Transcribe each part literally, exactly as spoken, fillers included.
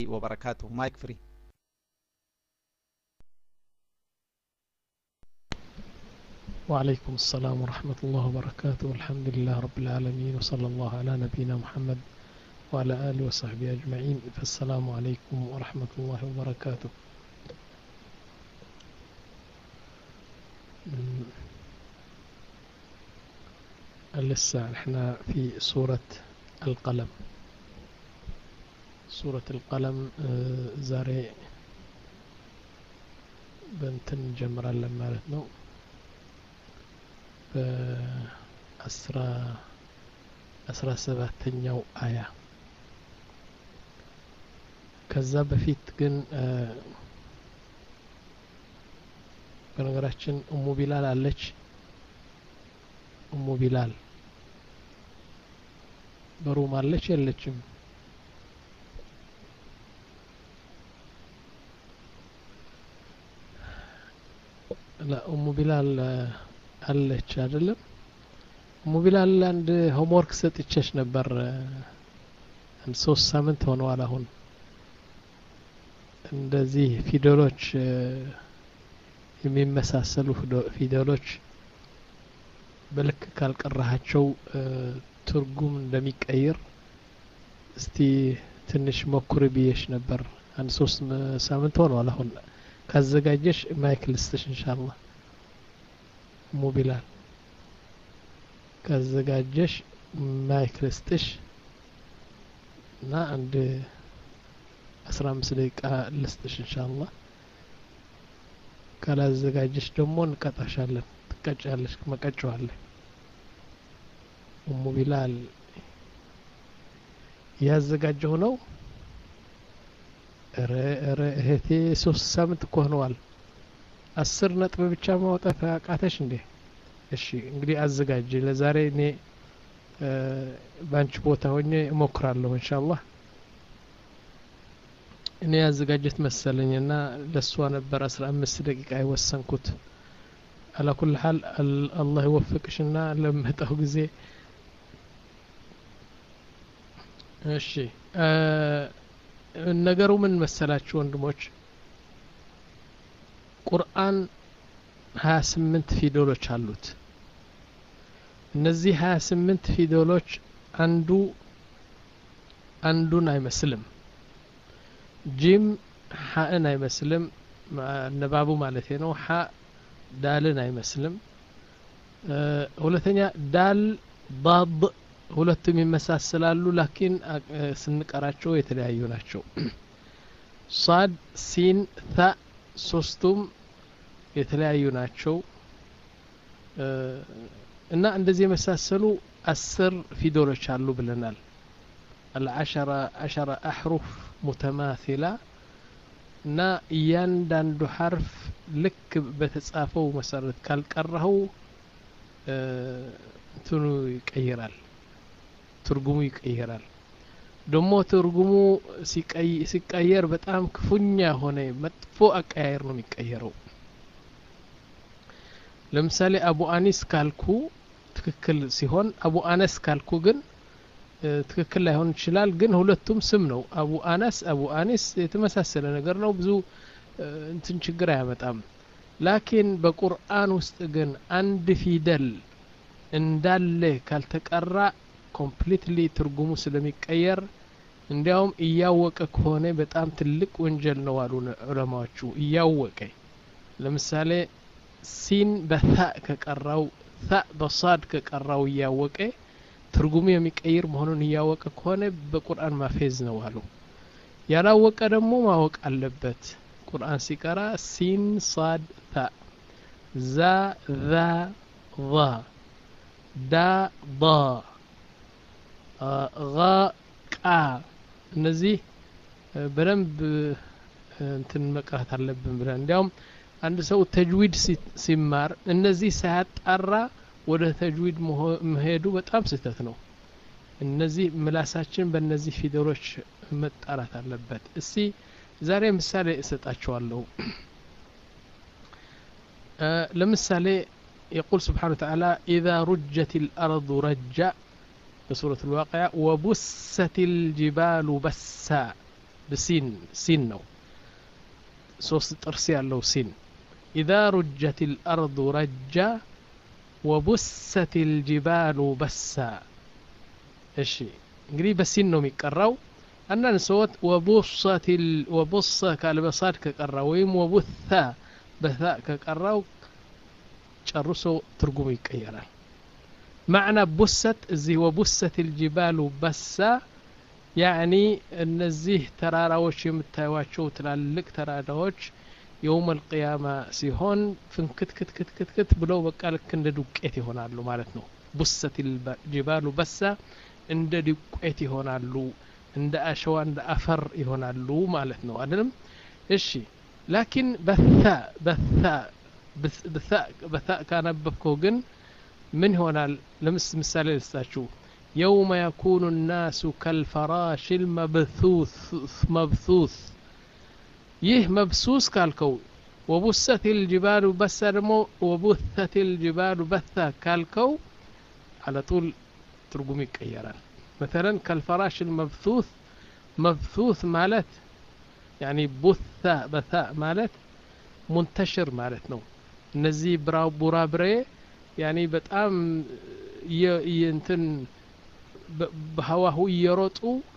وبركاته. مايك فري. وعليكم السلام ورحمة الله وبركاته. الحمد لله رب العالمين وصلى الله على نبينا محمد وعلى آله وصحبه أجمعين. فالسلام عليكم ورحمة الله وبركاته. لسه احنا في سورة القلم. سورة القلم زاري بنتن جمرا لما رتنو بأسرى أسرى سبعتنيو آية. ከዛ በፊት ግን በነገራችን ኡሙ ቢላል አለች። ኡሙ ቢላል በሩም አለች የለችም? لا ኡሙ ቢላል አለች አይደለም? ኡሙ ቢላል አንድ ሆምወርክ ሰጥቼሽ ነበር። አንድ ሶስት ሳምንት ሆነዋል አሁን። እንደዚህ ፊደሎች የሚመሳሰሉ ፊደሎች በልክ ካልቀራሃቸው ትርጉም እንደሚቀይር እስቲ ትንሽ ሞክሪ ብዬሽ ነበር። አንድ ሶስት ሳምንት ሆነዋል አሁን። ካዘጋጀሽ ማይክ ልስጥሽ ኢንሻአላህ። ኡሙ ቢላል ካዘጋጀሽ ማይክ ልስጥሽ እና አንድ አስራ አምስት ደቂቃ ልስጥሽ ኢንሻአላህ። ካላዘጋጀሽ ደግሞ እንቀጣሻለን። ትቀጫለሽ፣ መቀጫዋለሽ። ኡሙ ቢላል ያዘጋጀው ነው። ረ ረ እህቴ ሶስት ሳምንት እኮ ሆነዋል። አስር ነጥብ ብቻ ማውጣት አቃተሽ እንዴ? እሺ እንግዲህ አዘጋጅ። ለዛሬ እኔ ባንቺ ቦታ ሆኜ እሞክራለሁ ኢንሻአላህ። እኔ ያዘጋጀት መሰለኝና ለሷ ነበር አስራ አምስት ደቂቃ የወሰንኩት። አላ ኩል ሐል አላህ ይወፍቅሽና ለመጣው ጊዜ እሺ ነገሩ ምን መሰላችሁ ወንድሞች? ቁርአን ሀያ ስምንት ፊደሎች አሉት። እነዚህ ሀያ ስምንት ፊደሎች አንዱ አንዱን አይመስልም። ጂም ሐእን አይመስልም፣ ነባቡ ማለት ነው። ሐ ዳልን አይመስልም። ሁለተኛ ዳል ዳድ ሁለቱም ይመሳሰላሉ፣ ላኪን ስንቀራቸው የተለያዩ ናቸው። ሳድ ሲን ታ ሶስቱም የተለያዩ ናቸው። እና እንደዚህ የመሳሰሉ አስር ፊደሎች አሉ ብለናል። العشرة عشرة أحرف متماثلة እና እያንዳንዱ ሐርፍ ልክ በተጻፈው መሰረት ካልቀረው እንትኑ ይቀየራል፣ ትርጉሙ ይቀየራል። ደግሞ ትርጉሙ ሲቀየር በጣም ክፉኛ ሆነ መጥፎ አቀያየር ነው የሚቀየረው። ለምሳሌ አቡ አኒስ ካልኩ ትክክል ሲሆን አቡ አነስ ካልኩ ግን ትክክል ላይሆን ይችላል። ግን ሁለቱም ስም ነው። አቡ አነስ አቡ አኒስ የተመሳሰለ ነገር ነው። ብዙ እንትን ችግር አያመጣም። ላኪን በቁርአን ውስጥ ግን አንድ ፊደል እንዳለ ካልተቀራ ኮምፕሊትሊ ትርጉሙ ስለሚቀየር እንዲያውም እያወቀ ከሆነ በጣም ትልቅ ወንጀል ነው አሉ ዑለማዎቹ። እያወቀ ለምሳሌ ሲን በታ ከቀራው ታ በሳድ ከቀራው እያወቀ ትርጉሙ የሚቀይር መሆኑን እያወቀ ከሆነ በቁርአን ማፌዝ ነው አሉ። ያላወቀ ደግሞ ማወቅ አለበት። ቁርአን ሲቀራ ሲን ሳድ ታ ዛ ዛ ዛ ዳ ዳ ጋ ቃ እነዚህ በደንብ እንትን መቅራት አለብን ብለን እንዲያውም አንድ ሰው ተጅዊድ ሲማር እነዚህ ሳያጣራ ወደ ተጅዊድ መሄዱ በጣም ስህተት ነው። እነዚህ ምላሳችን በእነዚህ ፊደሎች መጣራት አለበት። እስቲ ዛሬ ምሳሌ እሰጣችኋለሁ። ለምሳሌ يقول سبحانه وتعالى إذا رجت الأرض رجا في سورة الواقعة وبست الجبال بسا بسين سين نو ሶስት ጥርስ ያለው ሲን إذا رجت الأرض رجا وبست الجبال بسا እሺ እንግዲህ በሲን ነው የሚቀራው አንዳንድ ሰዎች وبصت ال... وبص ካልበሳድ ከቀራው ወይም وبث በታ ከቀራው ጨርሶ ትርጉሙ ይቀየራል معنى بست እዚህ وبست الجبال بسا يعني እነዚህ ተራራዎች የምታዩዋቸው ትላልቅ ተራራዎች يوم القيامة ሲሆን ፍንክትክትክትክት ብለው በቃ ልክ እንደ ዱቄት ይሆናሉ ማለት ነው بست الجبال بسا እንደ ዱቄት ይሆናሉ እንደ አሸዋ እንደ አፈር ይሆናሉ ማለት ነው አይደለም እሺ لكن بثا بثا بثا بثا ካነበብከው ግን ምን ይሆናል ለምስ ምሳሌ ልስጣችሁ يوم يكون الناس كالفراش المبثوث مبثوث يه مبثوث كالكو وبست الجبال بثا دمو وبثت الجبال بثا كالكو على طول ترجمي يقيران مثلا كالفراش المبثوث مبثوث مالت يعني بث بثاء مالت منتشر مالت نو نزي براو برابري يعني በጣም የእንትን በህዋሁ እየሮጡ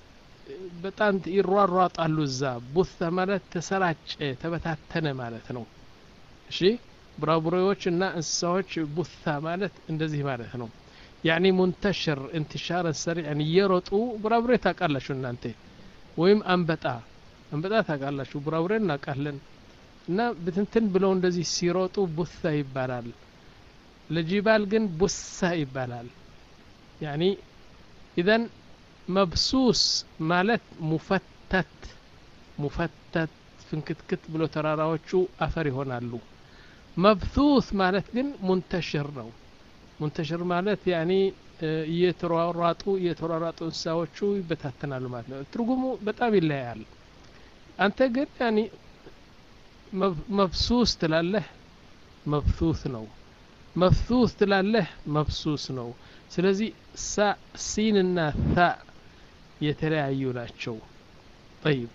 በጣም ይሯሯጣሉ እዛ ቡث ማለት ተሰራጨ ተበታተነ ማለት ነው እሺ ብራብሮዎችና እንስሳዎች ቡث ማለት እንደዚህ ማለት ነው يعني منتشر انتشارا سريعا يروጡ ብራብሬ ታቃላችሁ እናንተ ወይም አንበጣ አንበጣ ታቃላችሁ ብራብሬ እናቃለን እና በትንትን ብለው እንደዚህ ሲሮጡ ቡث ይባላል ለጂባል ግን ቡሳ ይባላል يعني اذا مبسوس ማለት مفتت مفتت ፍንክትክት ብሎ ተራራዎቹ አፈር ይሆናሉ مبثوث ማለት ግን منتشر ነው منتشر ማለት يعني እየተሯሯጡ እየተሯሯጡ እንስሳዎቹ ይበታተናሉ ማለት ነው ትርጉሙ በጣም ይለያያል አንተ ግን يعني مبسوس ትላለህ مبثوث ነው مبثوث ትላለህ مبسوس ነው ስለዚህ ሳ ሲን እና ታ የተለያዩ ናቸው طيب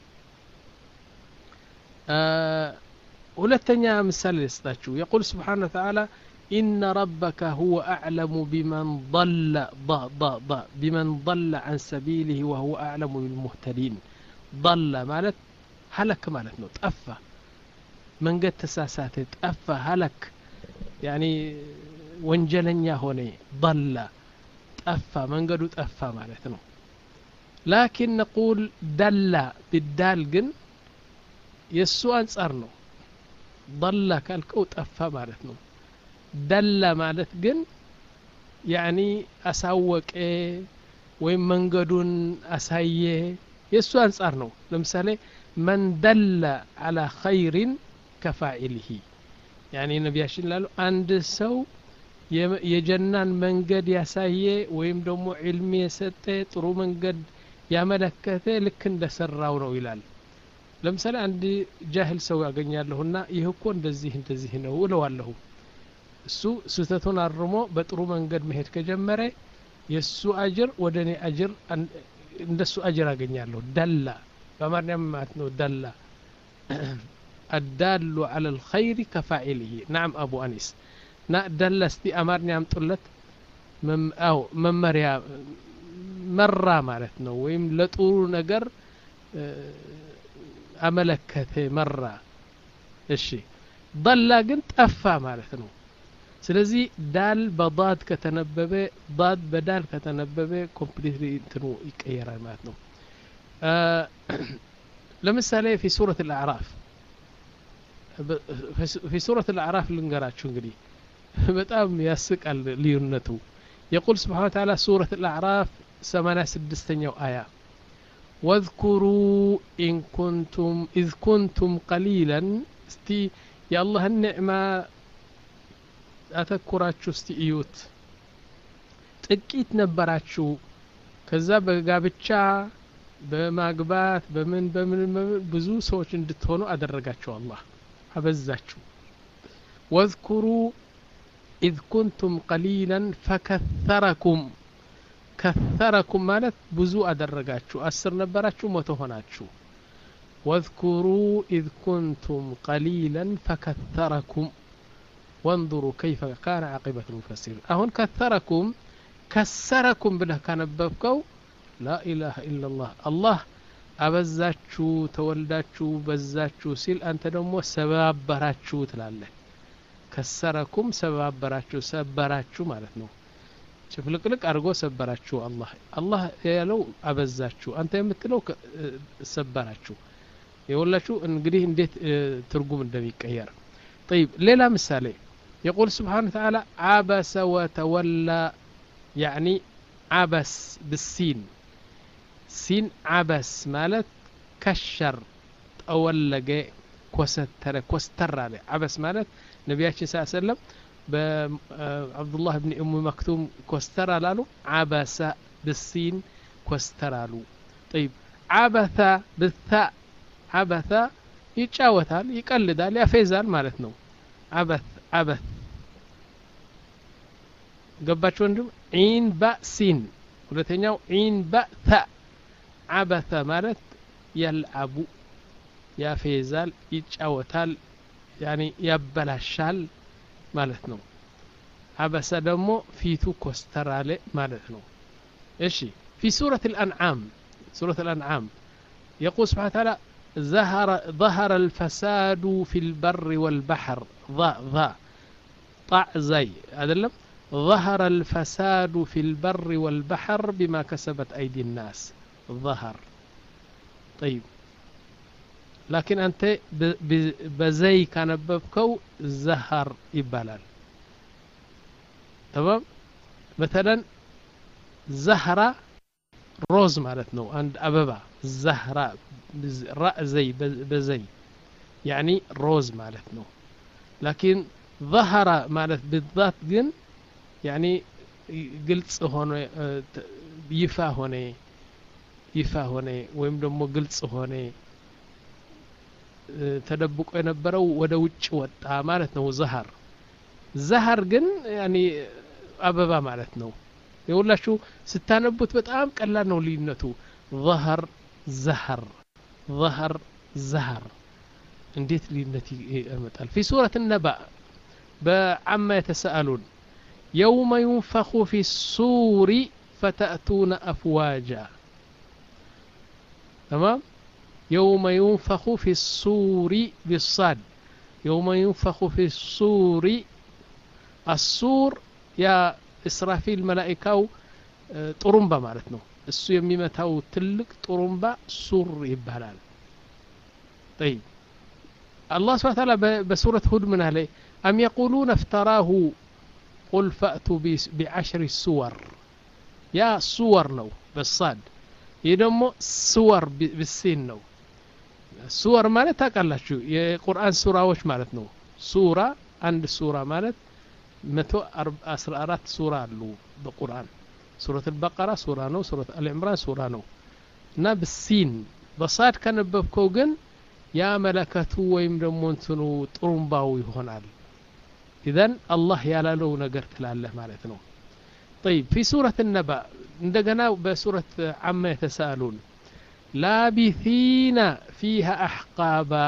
ሁለተኛ ምሳሌ ልስጣችሁ يقول سبحانه وتعالى إن ربك هو أعلم بمن ضل ض ض ض بمن ضل عن سبيله وهو أعلم بالمهتدين ضل مالت هلك مالت نو طفى من قد تساسات طفى هلك يعني ወንጀለኛ ሆነ ضل طفى መንገዱ ጠፋ ማለት ነው لكن نقول دل بالدال ግን የሱ አንፃር ነው ضل ካልከው ጠፋ ማለት ነው دل ማለት ግን يعني አሳወቀ ወይም መንገዱን አሳየ የሱ አንፃር ነው ለምሳሌ من دل على خير كفاعله يعني ነብያችን ላሉ አንድ ሰው የጀናን መንገድ ያሳየ ወይም ደግሞ ዒልም የሰጠ ጥሩ መንገድ ያመለከተ ልክ እንደሰራው ነው ይላል ለምሳሌ አንድ ጃህል ሰው ያገኛለሁና ይሄ እኮ እንደዚህ እንደዚህ ነው እለዋለሁ እሱ ስህተቱን አርሞ በጥሩ መንገድ መሄድ ከጀመረ የሱ አጅር ወደኔ አጅር እንደሱ አጅር አገኛለሁ ደላ በማርያም ማለት ነው ደላ الدال على الخير كفاعله نعم أبو أنيس نا دلستي أمرني أم طلت مم أو ممريا مرة مالتنا ويم لطول نجر أملكته مرة الشيء ضل قنت أفا مالتنا سلزي دال بضاد كتنببه ضاد بدال كتنببه كومبليتلي تنو يكير مالتنا أه لمثال في سورة الأعراف في سورة الأعراف لنقرأتشو انقري بتأم يسقل ليونته يقول سبحانه وتعالى سورة الأعراف ثمانية سدستين آية واذكروا إن كنتم إذ كنتم قليلا استي يا الله النعمة أتذكراتشو استي إيوت تكيت نبراتشو كذا بقابتشا بماقبات بمن بمن بزو سوچ اندتهونو أدرقاتشو الله أبزاتشو واذكروا إذ كنتم قليلا فكثركم كثركم مالت بزو أدرقاتشو أسر نبراتشو متهوناتشو واذكروا إذ كنتم قليلا فكثركم وانظروا كيف كان عاقبة المفسرين أهون كثركم كسركم بله كان ببكو لا إله إلا الله الله أبزاتشو تولداتشو بزاتشو سيل أنت دمو سبابراتشو تلالله كسركم سبابراتشو سبراتشو مالتنو شوف لك لك أرجو سبراتشو الله الله يالو أبزاتشو أنت يمتلو سبراتشو يقول شو انقديه انديت ترجم الدميك أيار طيب ليلة مثالي يقول سبحانه وتعالى عبس وتولى يعني عبس بالسين سين عبس مالت كشر أولق كوستر كوستر عليه عبس مالت نبياتي صلى الله عليه وسلم عبد الله بن أم مكتوم كوستر لالو عبس بالسين كوستر لالو طيب عبث بالثاء عبث يتشاوتال يقلدال يفيزال ማለት ነው عبث عبث ገባችሁ ወንድም ዒን ባ ሲን ሁለተኛው ዒን ባ ታ عبث ማለት يلعب يفيزال يتشاوتال يعني ያበላሻል ማለት ነው عبث ደግሞ ፊቱ ኮስተራለ ማለት ነው እሺ في سورة الأنعام سورة الأنعام يقول سبحانه وتعالى ظهر ظهر الفساد في البر والبحر ضاء ضاء طع زي أدلم ظهر الفساد في البر والبحر بما كسبت أيدي الناس ظهر طيب لكن أنت بزي كان ببكو زهر يبالال تمام مثلا زهرة روز مالتنا عند أبابا زهرة راء زي بزي يعني روز مالتنا لكن ظهر مالت بالذات جن يعني قلت هون يفا هوني يفا هوني ويم دمو قلت هوني تدبق ينبرو ودا وجه وطا مالتنا زهر زهر جن يعني أبابا مالتنا يقول شو ستانبوت بتقام قلال ነው ልዩነቱ ظهر زهر ظهر زهر እንዴት ልዩነት ይመጣል في سورة النبأ بعما يتساءلون يوم ينفخ في الصور فتأتون أفواجا تمام يوم ينفخ في الصور بالصاد يوم ينفخ في الصور الصور يا إسرافيل ملائكة طرمبة معناتنا السو يميمتاو تلك طرمبة سور يبهلال طيب الله سبحانه وتعالى بسورة هود من عليه أم يقولون افتراه قل فأتوا بعشر السور يا صور نو بالصاد يدمو صور بالسين نو السور معناتها قال شو القرآن سورة وش معناتنا سورة عند سورة معنات متو أسر أرات سورة لو بالقرآن سورة البقرة سورة نو سورة العمران سورة نو ناب السين بصاد كان ببكوجن يا ملكته ويمدمونتنو طرمباو يهونال إذن الله يالالو نقرت لله مالتنا طيب في سورة النبأ عندنا بسورة عما يتساءلون لابثين فيها أحقابا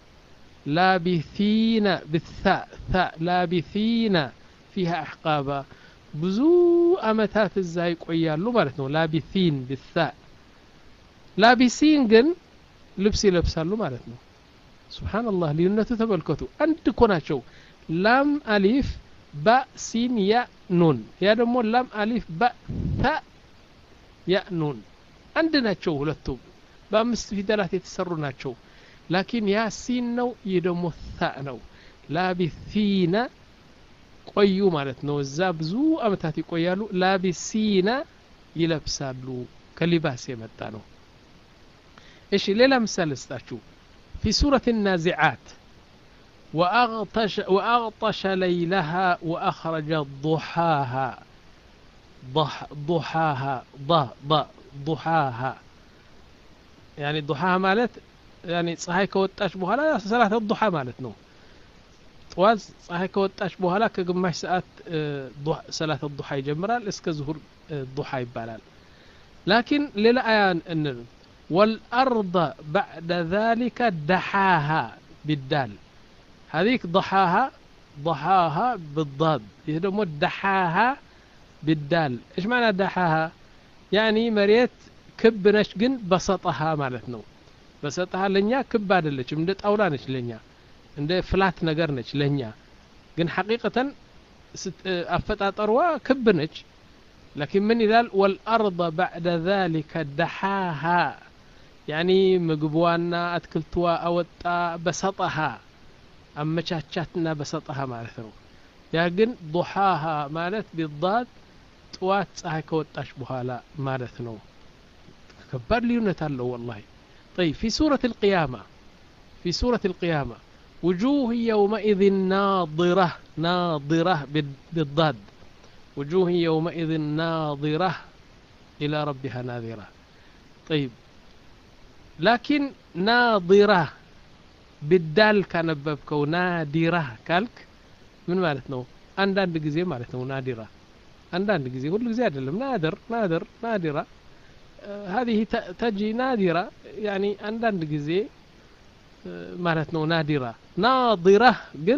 لابثين بالثاء ثاء لابثين فيها أحقابا بزو أمتات الزايق ويالو مالتنا لابثين بالثاء لابسين جن لبسي لبسالو مالتنا سبحان الله لينتو تبلكتو أنت كنا شو لام ألف باء سين ياء نون يا دمو لام ألف باء ثاء ياء نون عندنا شو لتو بامست في دلات يتسرنا شو لكن يا سين نو يدمو ثاء نو لابثين ቆዩ ማለት ነው እዛ ብዙ አመታት ይቆያሉ ላቢሲና ይለብሳሉ ከሊባስ የመጣ ነው እሺ ሌላ ምሳሌ ልስጣችሁ في سورة النازعات وأغطش وأغطش ليلها وأخرج ضحاها ضح ضحاها ض ض ضحاها يعني ضحاها مالت يعني ፀሐይ ከወጣች በኋላ ሰላተ الضحى ማለት ነው طواز ፀሐይ ከወጣች በኋላ ከግማሽ ሰዓት ሰላተ الضحى ይጀምራል እስከ ዙሁር الضحى ይባላል لكن ሌላ አያ እንል والأرض بعد ذلك دحاها بالدال هذيك ضحاها ضحاها بالضاد يهدمو دحاها بالدال إيش معنى دحاها يعني مريت كب نش جن بسطها معناتنو بسطها لنيا كب አይደለች እንደ ጣውላ ነች ለኛ እንደ ፍላት ነገር ነች ለኛ ግን حقيقة أفتاطروا كب ነች لكن من يلال والأرض بعد ذلك دحاها يعني مقبوانا أتكلتوا أوطا بسطها أمشاتشاتنا بسطها معناتنو ياغن ضحاها معنات بالضاد طوات ፀሐይ ከወጣች በኋላ ማለት ነው ከባድ ልዩነት አለው والله طيب في سورة القيامة في سورة القيامة وجوه يومئذ ناظرة ناظرة بالضاد وجوه يومئذ ناظرة إلى ربها ناظرة طيب لكن ناظرة بالدال كان ببكو نادرة كالك من مالتنا عندنا ጊዜ ማለት ነው نادرة عندنا ጊዜ ሁሉ ጊዜ አይደለም نادر نادر نادرة هذه تجي نادرة يعني عندنا ጊዜ ማለት ነው نادرة ناظرة ግን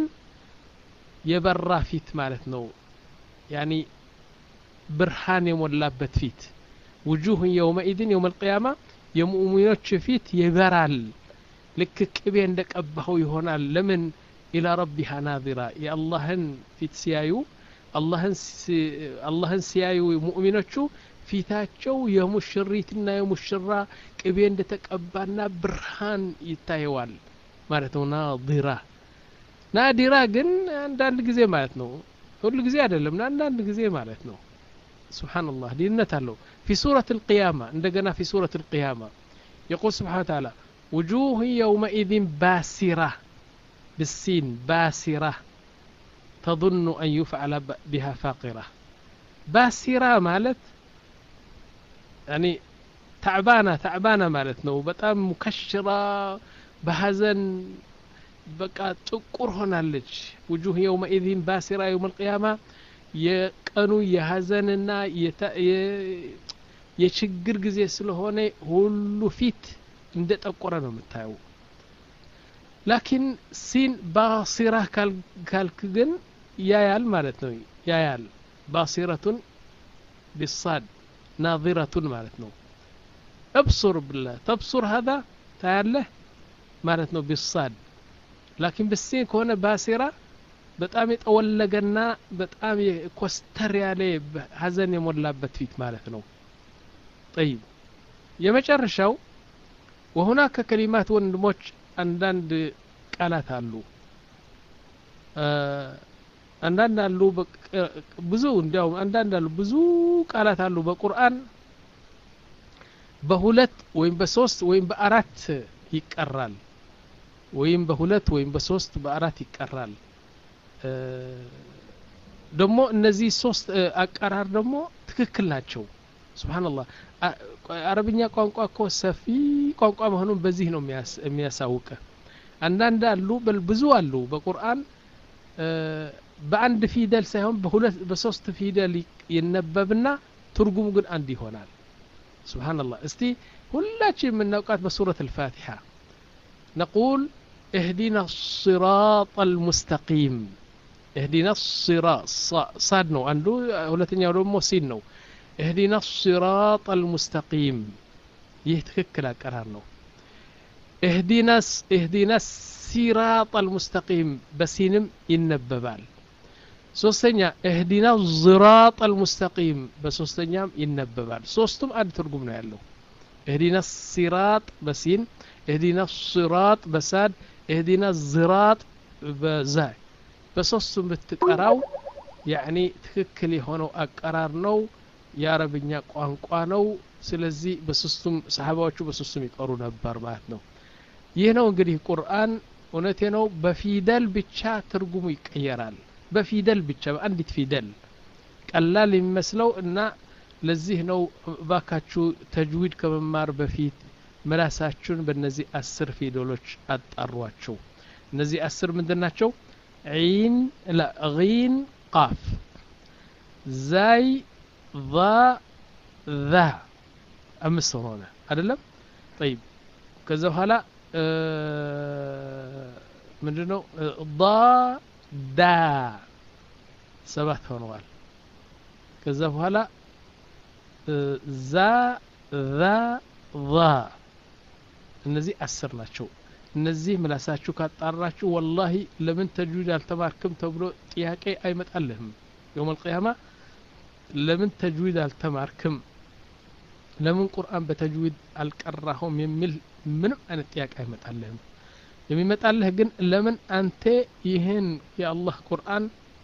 የበራ ፊት ማለት ነው يعني برهان የሞላበት ፊት وجوه يومئذ يوم القيامة የሙእሚኖች ፊት ይበራል ልክ ቅቤ እንደቀባው ይሆናል ለምን إلى ربها ناظرة يا اللهن ፊት ሲያዩ اللهن اللهن ሲያዩ ሙእሚኖቹ ፊታቸው የሙሽሪትና የሙሽራ ቅቤ እንደተቀባና ብርሃን ይታየዋል ማለት ነው ناظرة نادرة ግን አንዳንድ ጊዜ ማለት ነው ሁሉ ጊዜ አይደለም አንዳንድ ጊዜ ማለት ነው سبحان الله ልዩነት አለው في سورة القيامة عندنا في سورة القيامة يقول سبحانه وتعالى وجوه يومئذ باسرة بالسين باسرة تظن أن يفعل بها فاقرة باسرة مالت يعني تعبانة تعبانة مالتنا وبتام مكشرة بهزن بقى تقر هنا لج وجوه يومئذ باسرة يوم القيامة يقنو يهزننا يت يشجر ጊዜ ስለሆነ ሁሉ ፊት እንደጠቆረ ነው የምታየው لكن سين باصرة كالكجن يايال مالتنا يايال باصرة بالصاد ناظرة مالتنا ابصر بالله تبصر هذا تعاله مالتنا بالصاد لكن بالسين كونه باصرة በጣም የተወለገና በጣም ኮስተር ያለ ሀዘን የሞላበት ፊት ማለት ነው طيب የመጨረሻው وهناك كلمات ወንድሞች አንዳንድ ቃላት አሉ አንዳንድ አሉ ብዙ እንዲያው አንዳንድ አሉ ብዙ ቃላት አሉ በቁርአን በሁለት ወይም በሶስት ወይም በአራት ይቀራል ወይም በሁለት ወይም በሶስት በአራት ይቀራል ደግሞ እነዚህ ሶስት አቀራር ደግሞ ትክክል ናቸው ሱብሃንአላህ አረብኛ ቋንቋ እኮ ሰፊ ቋንቋ መሆኑን በዚህ ነው የሚያሳውቀ አንዳንድ አሉ በብዙ አሉ በቁርአን በአንድ ፊደል ሳይሆን በሁለት በሶስት ፊደል ይነበብና ትርጉሙ ግን አንድ ይሆናል ሱብሃንአላህ እስቲ ሁላችን የምናውቃት በሱረት الفاتحة نقول اهدنا الصراط المستقيم اهدنا الصراط صاد ነው አንዱ ሁለተኛው ደግሞ ሲን ነው اهدنا الصراط المستقيم ይህ ትክክል አቀራር ነው اهدنا اهدنا الصراط المستقيم በሲንም ይነበባል ሶስተኛ اهدنا الصراط المستقيم በሶስተኛም ይነበባል ሶስቱም አንድ ትርጉም ነው ያለው اهدنا الصراط በሲን اهدنا الصراط بساد اهدنا الصراط بزاي በሶስቱም ብትቀራው يعني ትክክል የሆነው አቀራር ነው የአረብኛ ቋንቋ ነው ስለዚህ በሶስቱም ሰሃባዎቹ በሶስቱም ይቀሩ ነበር ማለት ነው ይህ ነው እንግዲህ ቁርአን እውነቴ ነው በፊደል ብቻ ትርጉሙ ይቀየራል በፊደል ብቻ በአንዲት ፊደል ቀላል የሚመስለው እና ለዚህ ነው ባካችሁ ተጅዊድ ከመማር በፊት መላሳችሁን በእነዚህ አስር ፊደሎች አጣሯቸው እነዚህ አስር ምንድናቸው ዒን ላ ጊን ቃፍ ዛይ ዛ ذا أمس هنا أدلم طيب كذا هلا ምንድነው ض ዳ ሰባት ሆነዋል ከዛ በኋላ ዛ ዛ ዛ እነዚህ አስር ናቸው እነዚህ ምላሳችሁ ካጣራችሁ والله ለምን ተጅዊድ አልተማርክም ተብሎ ጥያቄ አይመጣልህም يوم القيامه ለምን ተጅዊድ አልተማርክም ለምን ቁርአን በተጅዊድ አልቀራሁም የሚል ምንም አይነት ጥያቄ አይመጣልህም የሚመጣልህ ግን ለምን አንተ ይህን የአላህ ቁርአን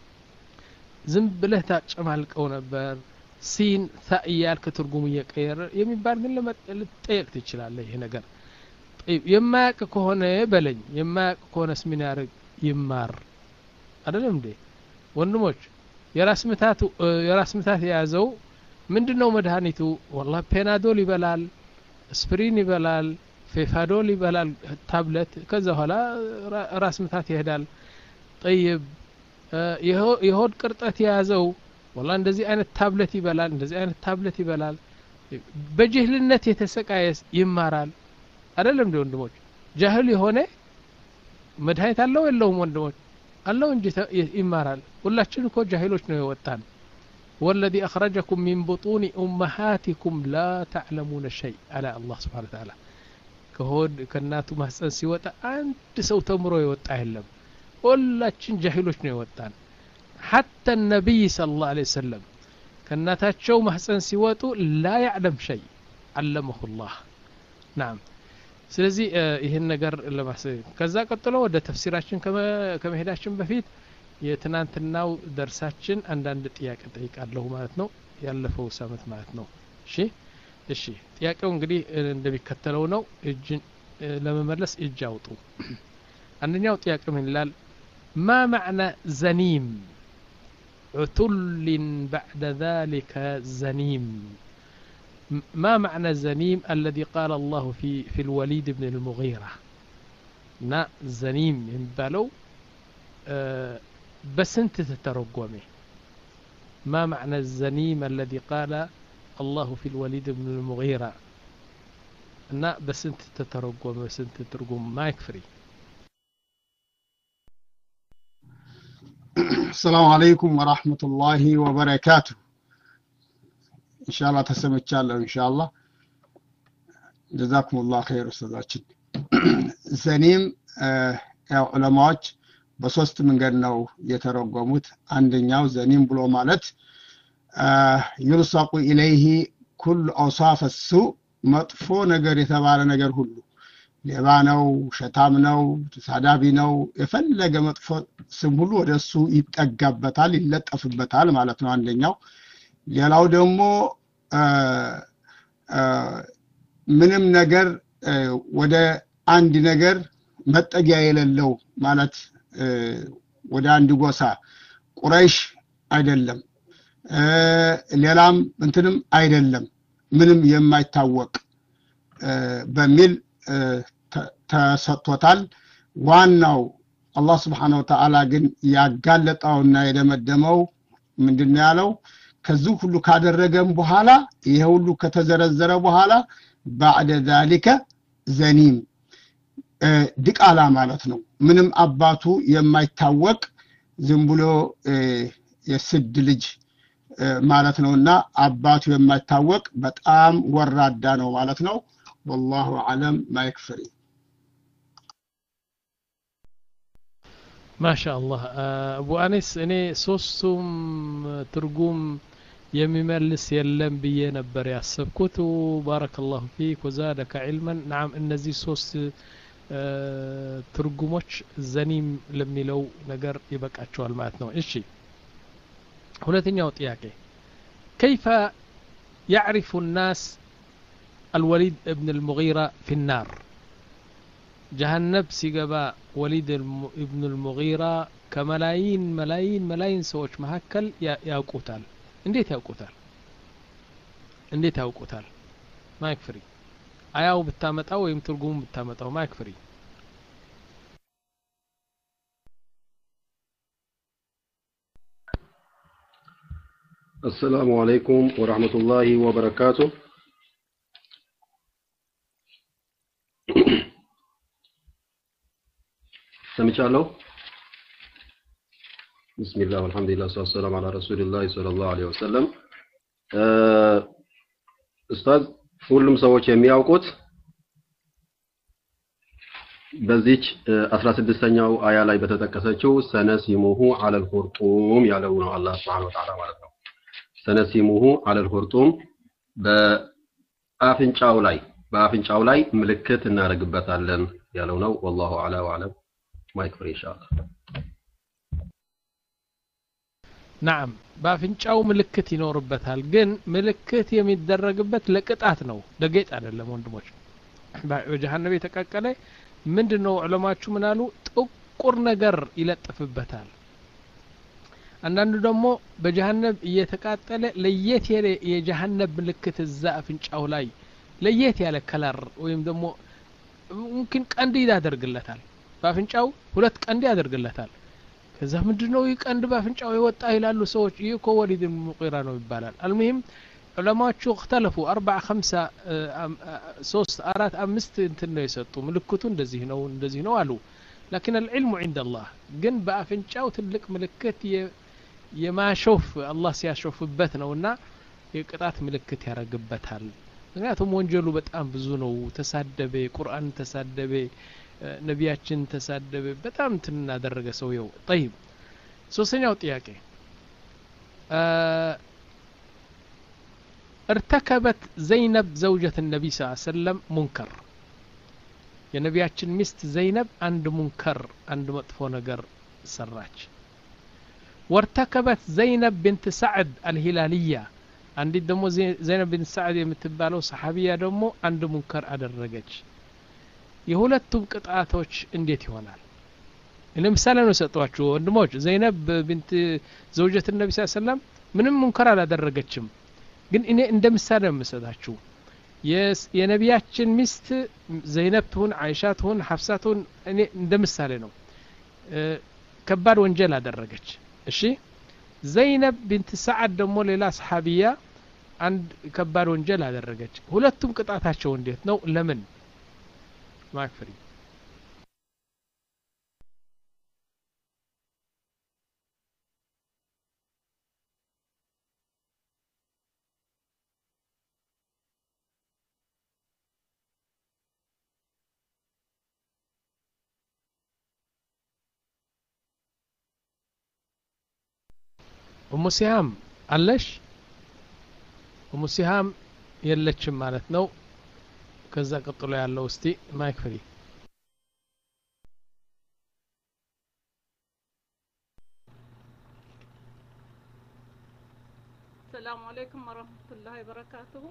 ዝም ብለህ ታጨማልቀው ነበር ሲን ታእያል ከትርጉሙ እየቀየረ የሚባል ግን ልትጠየቅ ትችላለህ ይሄ ነገር طيب የማያውቅ ከሆነ በለኝ የማያውቅ ከሆነስ ምን ያርግ ይማር አይደለም እንዴ ወንድሞች የራስ ምታት የራስ ምታት የያዘው ምንድነው መድኃኒቱ والله ፔናዶል ይበላል ስፕሪን ይበላል ፌፋዶል ይበላል ታብሌት ከዛ ኋላ ራስ ምታት ይሄዳል طيب የሆድ ቅርጠት የያዘው والله እንደዚህ አይነት ታብሌት ይበላል እንደዚህ አይነት ታብሌት ይበላል በጅህልነት የተሰቃየስ ይማራል አይደለም እንዴ ወንድሞች ጃህል የሆነ መድኃኒት አለው የለውም ወንድሞች አለው እንጂ ይማራል ሁላችን እኮ ጃሂሎች ነው የወጣን والذي أخرجكم من بطون أمهاتكم لا تعلمون شيء على الله سبحانه وتعالى كهود كناتو محسن سيوتا أنت سو تمرو يوتا يلم ሁላችን ጃሂሎች ነው የወጣን حتى النبي صلى الله عليه وسلم كناتاچو محسن ሲወጡ لا يعلم شيء علمه الله نعم ስለዚህ ይሄን ነገር ለማስ ከዛ ቀጥሎ ወደ ተፍሲራችን ከመሄዳችን በፊት የትናንትናው ደርሳችን አንዳንድ ጥያቄ ጠይቃለሁ ማለት ነው ያለፈው ሳምንት ማለት ነው እሺ እሺ ጥያቄው እንግዲህ እንደሚከተለው ነው እጅ ለመመለስ እጅ አውጡ አንደኛው ጥያቄ ምን ይላል ما معنى زنيم عتل بعد ذلك زنيم ما معنى زنيم الذي قال الله في في الوليد بن المغيرة نا زنيم ينبالو أه بس انت تترجمه ما معنى الزنيم الذي قال الله في الوليد بن المغيرة نا بس انت تترجمه بس انت تترجم ما يكفري السلام عليكم ورحمة الله وبركاته إن شاء الله تسمع الله إن شاء الله جزاكم الله خير أستاذاتي زنيم يا علماء بسوست من قرنو يترقموت عندنا زنيم بلو مالت يلصق إليه كل أوصاف السوء مطفو نقر يتبال نقر هلو ሌባነው ሸታምነው ተሳዳቢነው የፈለገ መጥፎ ስም ሁሉ ወደሱ ይጠጋበታል ይለጠፍበታል ማለት ነው አንደኛው ሌላው ደግሞ ምንም ነገር ወደ አንድ ነገር መጠጊያ የሌለው ማለት ወደ አንድ ጎሳ ቁረይሽ አይደለም ሌላም እንትንም አይደለም ምንም የማይታወቅ በሚል ተሰጥቶታል ዋናው አላህ Subhanahu Wa Ta'ala ግን ያጋለጣውና የደመደመው ምንድነው ያለው ከዚህ ሁሉ ካደረገም በኋላ ይሄ ሁሉ ከተዘረዘረ በኋላ بعد ذلك زنيم ድቃላ ማለት ነው ምንም አባቱ የማይታወቅ ዝም ብሎ የስድ ልጅ ማለት ነውና አባቱ የማይታወቅ በጣም ወራዳ ነው ማለት ነው والله اعلم ما يكفري ما شاء الله ابو انس እኔ ሶስቱም ትርጉም የሚመልስ የለም ብዬ ነበር ያሰብኩት بارك الله فيك وزادك علما نعم እነዚህ ሶስት ትርጉሞች ዘኒም ለሚለው ነገር ይበቃቸዋል ማለት ነው እሺ ሁለተኛው ጥያቄ كيف يعرف الناس الوليد ابن المغيرة في النار جهنم سيغبا وليد ابن المغيرة كملايين ملايين ملايين سوچ مهكل ያውቁታል እንዴት ያውቁታል እንዴት ያውቁታል ማይክፍሪ አያው ብታመጣው ወይም ትርጉሙ ብታመጣው ማይክፍሪ السلام عليكم ورحمة الله وبركاته سمعتوا بسم الله والحمد لله والصلاة والسلام على رسول الله صلى الله عليه وسلم أستاذ ሁሉም ሰዎች የሚያውቁት በዚች አስራ ስድስተኛው አያ ላይ በተጠቀሰችው ሰነሲሙሁ ዐለል ኹርጡም ያለው ነው አላህ Subhanahu Wa Ta'ala ማለት ነው ሰነሲሙሁ ዐለል ኹርጡም በአፍንጫው ላይ በአፍንጫው ላይ ምልክት እናደርግበታለን ያለው ነው والله اعلى وعلم ማይክ ፍሪ ኢንሻአላህ نعم በአፍንጫው ምልክት ይኖርበታል ግን ምልክት የሚደረግበት ለቅጣት ነው ለጌጥ አይደለም ወንድሞች በጀሃነም የተቀቀለ ምንድነው ዑለማቹ ምናሉ ጥቁር ነገር ይለጥፍበታል አንዳንዱ ደግሞ በጀሃነም እየተቃጠለ ለየት ያለ የጀሃነም ምልክት እዛ አፍንጫው ላይ ለየት ያለ ከለር ወይም ደግሞ ممكن ቀንድ ያደርግለታል በአፍንጫው ሁለት ቀንድ ያደርግለታል ከዛ ምንድነው ይቀንድ በአፍንጫው ይወጣ ይላሉ ሰዎች ይኮ ወሊድ ሙቂራ ነው ይባላል المهم ዑለማዎቹ اختلفوا أربعة خمسة ሶስት አራት አምስት እንትን ነው የሰጡ ምልክቱ እንደዚህ ነው እንደዚህ ነው አሉ لكن العلم عند الله ግን በአፍንጫው ትልቅ ምልክት የማሾፍ አላህ ሲያሾፍበት ነውና የቅጣት ምልክት ያረግበታል ምክንያቱም ወንጀሉ በጣም ብዙ ነው ተሳደበ ቁርአን ተሳደበ ነቢያችን ተሳደበ በጣም እንትና ደረገ ሰውየው طيب ሶስተኛው ጥያቄ ارتكبت زينب زوجة النبي صلى الله عليه وسلم منكر የነቢያችን ሚስት ዘይነብ አንድ ሙንከር አንድ መጥፎ ነገር ሰራች وارتكبت زينب بنت سعد الهلالية عندي دمو زينب بنت سعد የምትባለው ሰሃቢያ ደግሞ አንድ ሙንከር አደረገች የሁለቱም ቅጣቶች እንዴት ይሆናል ለምሳሌ ነው ሰጣችሁ ወንድሞች ዘይነብ بنت زوجة النبي صلى الله عليه وسلم ምንም ሙንከር አላደረገችም ግን እኔ እንደምሳሌ ነው መስጣችሁ የነቢያችን ሚስት ዘይነብ ትሁን አይሻ ትሁን ሐፍሳ ትሁን እኔ እንደምሳሌ ነው ከባድ ወንጀል አደረገች እሺ ዘይነብ بنت سعد ደግሞ ሌላ ሰሃቢያ አንድ ከባድ ወንጀል አደረገች ሁለቱም ቅጣታቸው እንዴት ነው ለምን ማክፍሪ ኡሙ ሲሃም አለሽ ኡሙ ሲሃም የለችም ማለት ነው ከዛ ቀጥሎ ያለው እስቲ ማይክ ፍሪ السلام عليكم ورحمة الله وبركاته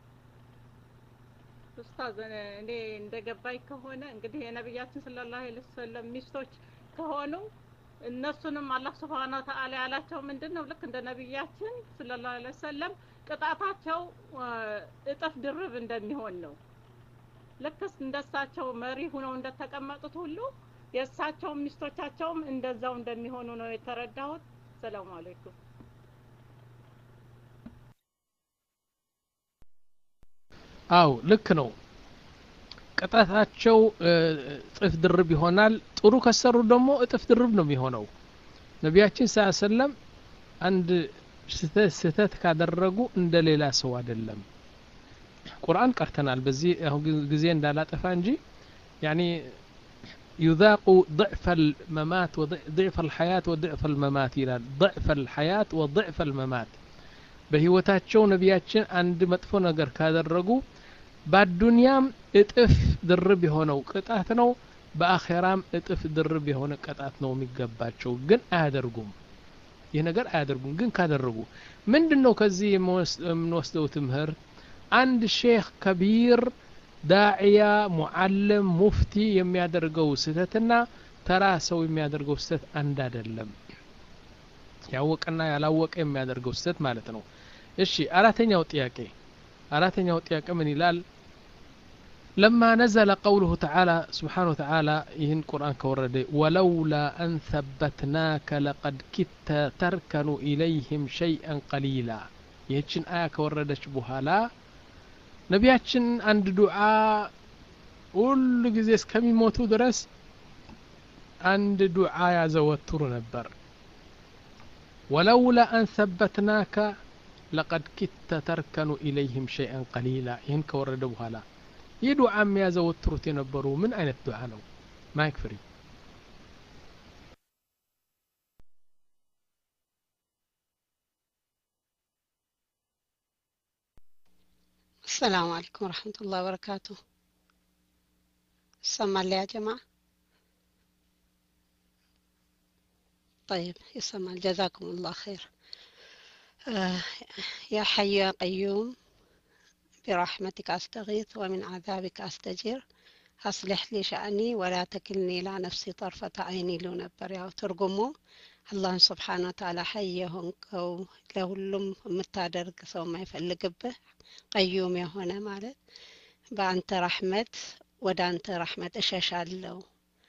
ኡስታዝ እኔ እንደገባኝ ከሆነ እንግዲህ የነብያችን ሰለላሁ ዐለይሂ ወሰለም ሚስቶች ከሆኑ እነሱንም አላህ Subhanahu Wa Ta'ala ያላቸው ምንድነው ልክ እንደ ነብያችን ሰለላሁ ዐለይሂ ወሰለም ቅጣታቸው እጥፍ ድርብ እንደሚሆን ነው ለከስ እንደሳቸው መሪ ሆነው እንደተቀመጡት ሁሉ የሳቸው ሚስቶቻቸውም እንደዛው እንደሚሆኑ ነው የተረዳሁት ሰላም አለይኩም አው ልክ ነው ቅጣታቸው እጥፍ ድርብ ይሆናል ጥሩ ከሰሩ ደግሞ እጥፍ ድርብ ነው የሚሆነው ነብያችን ሰለላሁ ዐለይሂ ወሰለም አንድ ስህተት ካደረጉ እንደሌላ ሰው አይደለም ቁርአን ቀርተናል በዚህ አሁን ጊዜ እንዳላጠፋ እንጂ يعني يذاق ضعف الممات وضعف الحياة وضعف الممات الى ضعف الحياة وضعف الممات በህይወታቸው ነብያችን አንድ መጥፎ ነገር ካደረጉ በአዱንያም እጥፍ ድርብ የሆነው ቅጣት ነው በአኺራም እጥፍ ድርብ የሆነ ቅጣት ነው የሚገባቸው ግን አያደርጉም ይሄ ነገር አያደርጉም ግን ካደረጉ ምንድነው ከዚህ የምንወስደው ትምህርት አንድ ሼክ ከቢር ዳዒያ ሙዓልም ሙፍቲ የሚያደርገው ስህተትና ተራ ሰው የሚያደርገው ስህተት አንድ አይደለም ያወቀና ያላወቀ የሚያደርገው ስህተት ማለት ነው እሺ አራተኛው ጥያቄ አራተኛው ጥያቄ ምን ይላል لما نزل قوله تعالى سبحانه وتعالى يهن قرآن كورده ولولا أن ثبتناك لقد كدت تركن إليهم شيئا قليلا يهن آية كورده بوهالا نبياتشن عند دعاء كل جزيس كم يموتوا درس عند دعاء يزوتر نبر ولولا أن ثبتناك لقد كدت تركن إليهم شيئا قليلا ينك وردوها لا يدعى عم يزوتر تنبروا من أين الدعاء نو ما يكفري السلام عليكم ورحمة الله وبركاته. سمع لي يا جماعة؟ طيب يسمع، جزاكم الله خير. آه يا حي يا قيوم برحمتك أستغيث ومن عذابك أستجير أصلح لي شأني ولا تكلني إلى نفسي طرفة عيني لو نبر ያው ትርጉሙ አላህን ስብሓን ወተዓላ ሐይ የሆንከው ለሁሉም የምታደርግ ሰው የማይፈልግብህ ቀዩም የሆነ ማለት በአንተ ረሕመት ወደ አንተ ረሕመት እሸሻለሁ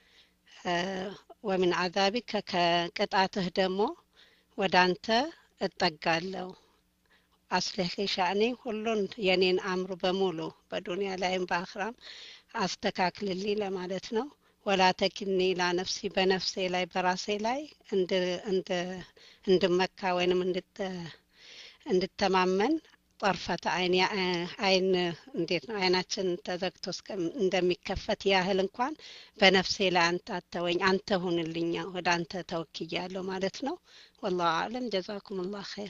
ومن عذابك ከቅጣትህ ደግሞ ወደ አንተ እጠጋለሁ አስለህ لي شأني ሁሉን የኔን አምር በሙሉ በዱንያ ላይም በአኽራም አስተካክልልኝ ለማለት ነው። ወላ ተኪኒ ላ ነፍሲ በነፍሴ ላይ በራሴ ላይ እንደ እንደ እንድመካ ወይንም እንድተ እንድተማመን ጠርፈተ አይን አይን እንዴት ነው አይናችን ተዘግቶ እንደሚከፈት ያህል እንኳን በነፍሴ ላይ አንተ አተወኝ አንተ ሁንልኛ ወደ አንተ ተወክያለሁ ማለት ነው። والله اعلم جزاكم الله خير